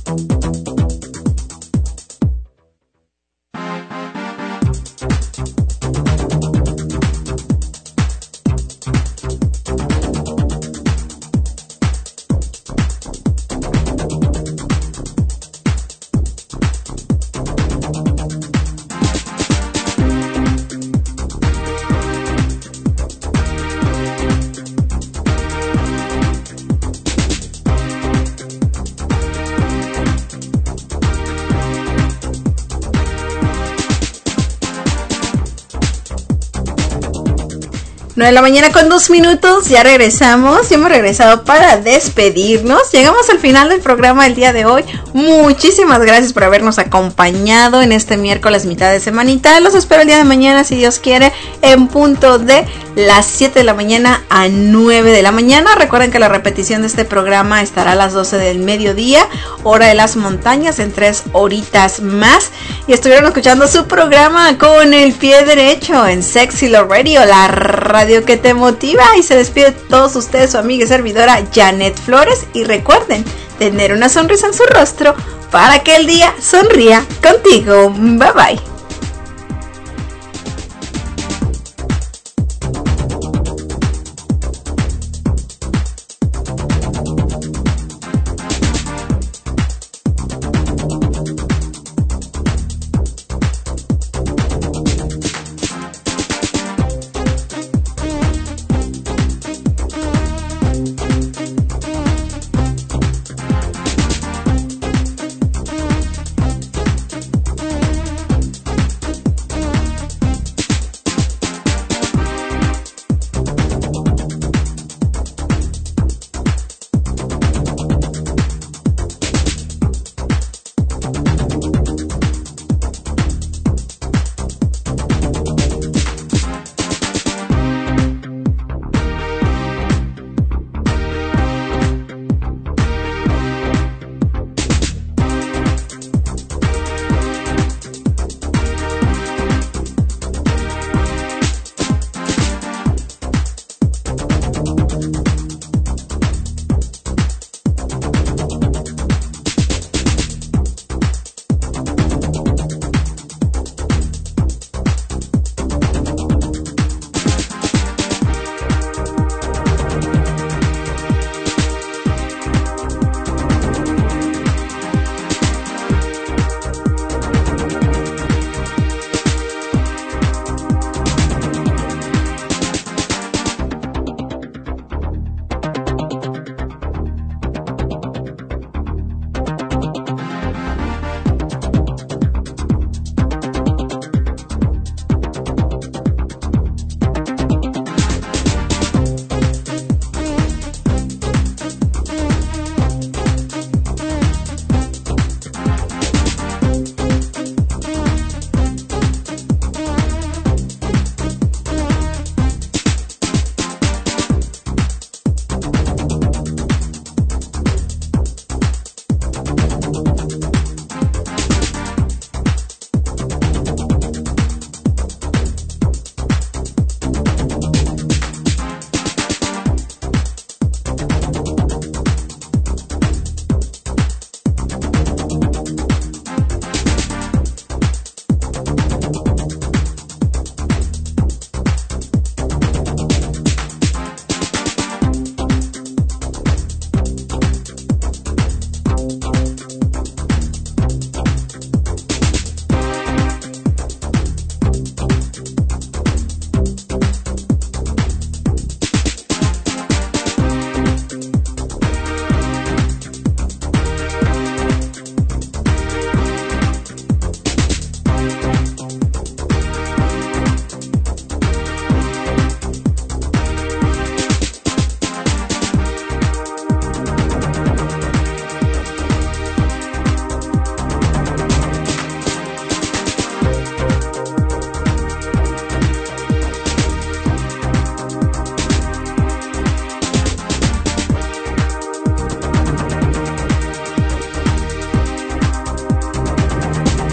nueve de la mañana con dos minutos, ya regresamos, ya hemos regresado para despedirnos. Llegamos al final del programa del día de hoy. Muchísimas gracias por habernos acompañado en este miércoles mitad de semanita. Los espero el día de mañana, si Dios quiere, en punto de las siete de la mañana a nueve de la mañana. Recuerden que la repetición de este programa estará a las doce del mediodía, hora de las montañas, en tres horitas más. Y estuvieron escuchando su programa Con el Pie Derecho en Sexy Love Radio, la radio que te motiva. Y se despide de todos ustedes su amiga y servidora Janet Flores. Y recuerden tener una sonrisa en su rostro para que el día sonría contigo. Bye bye.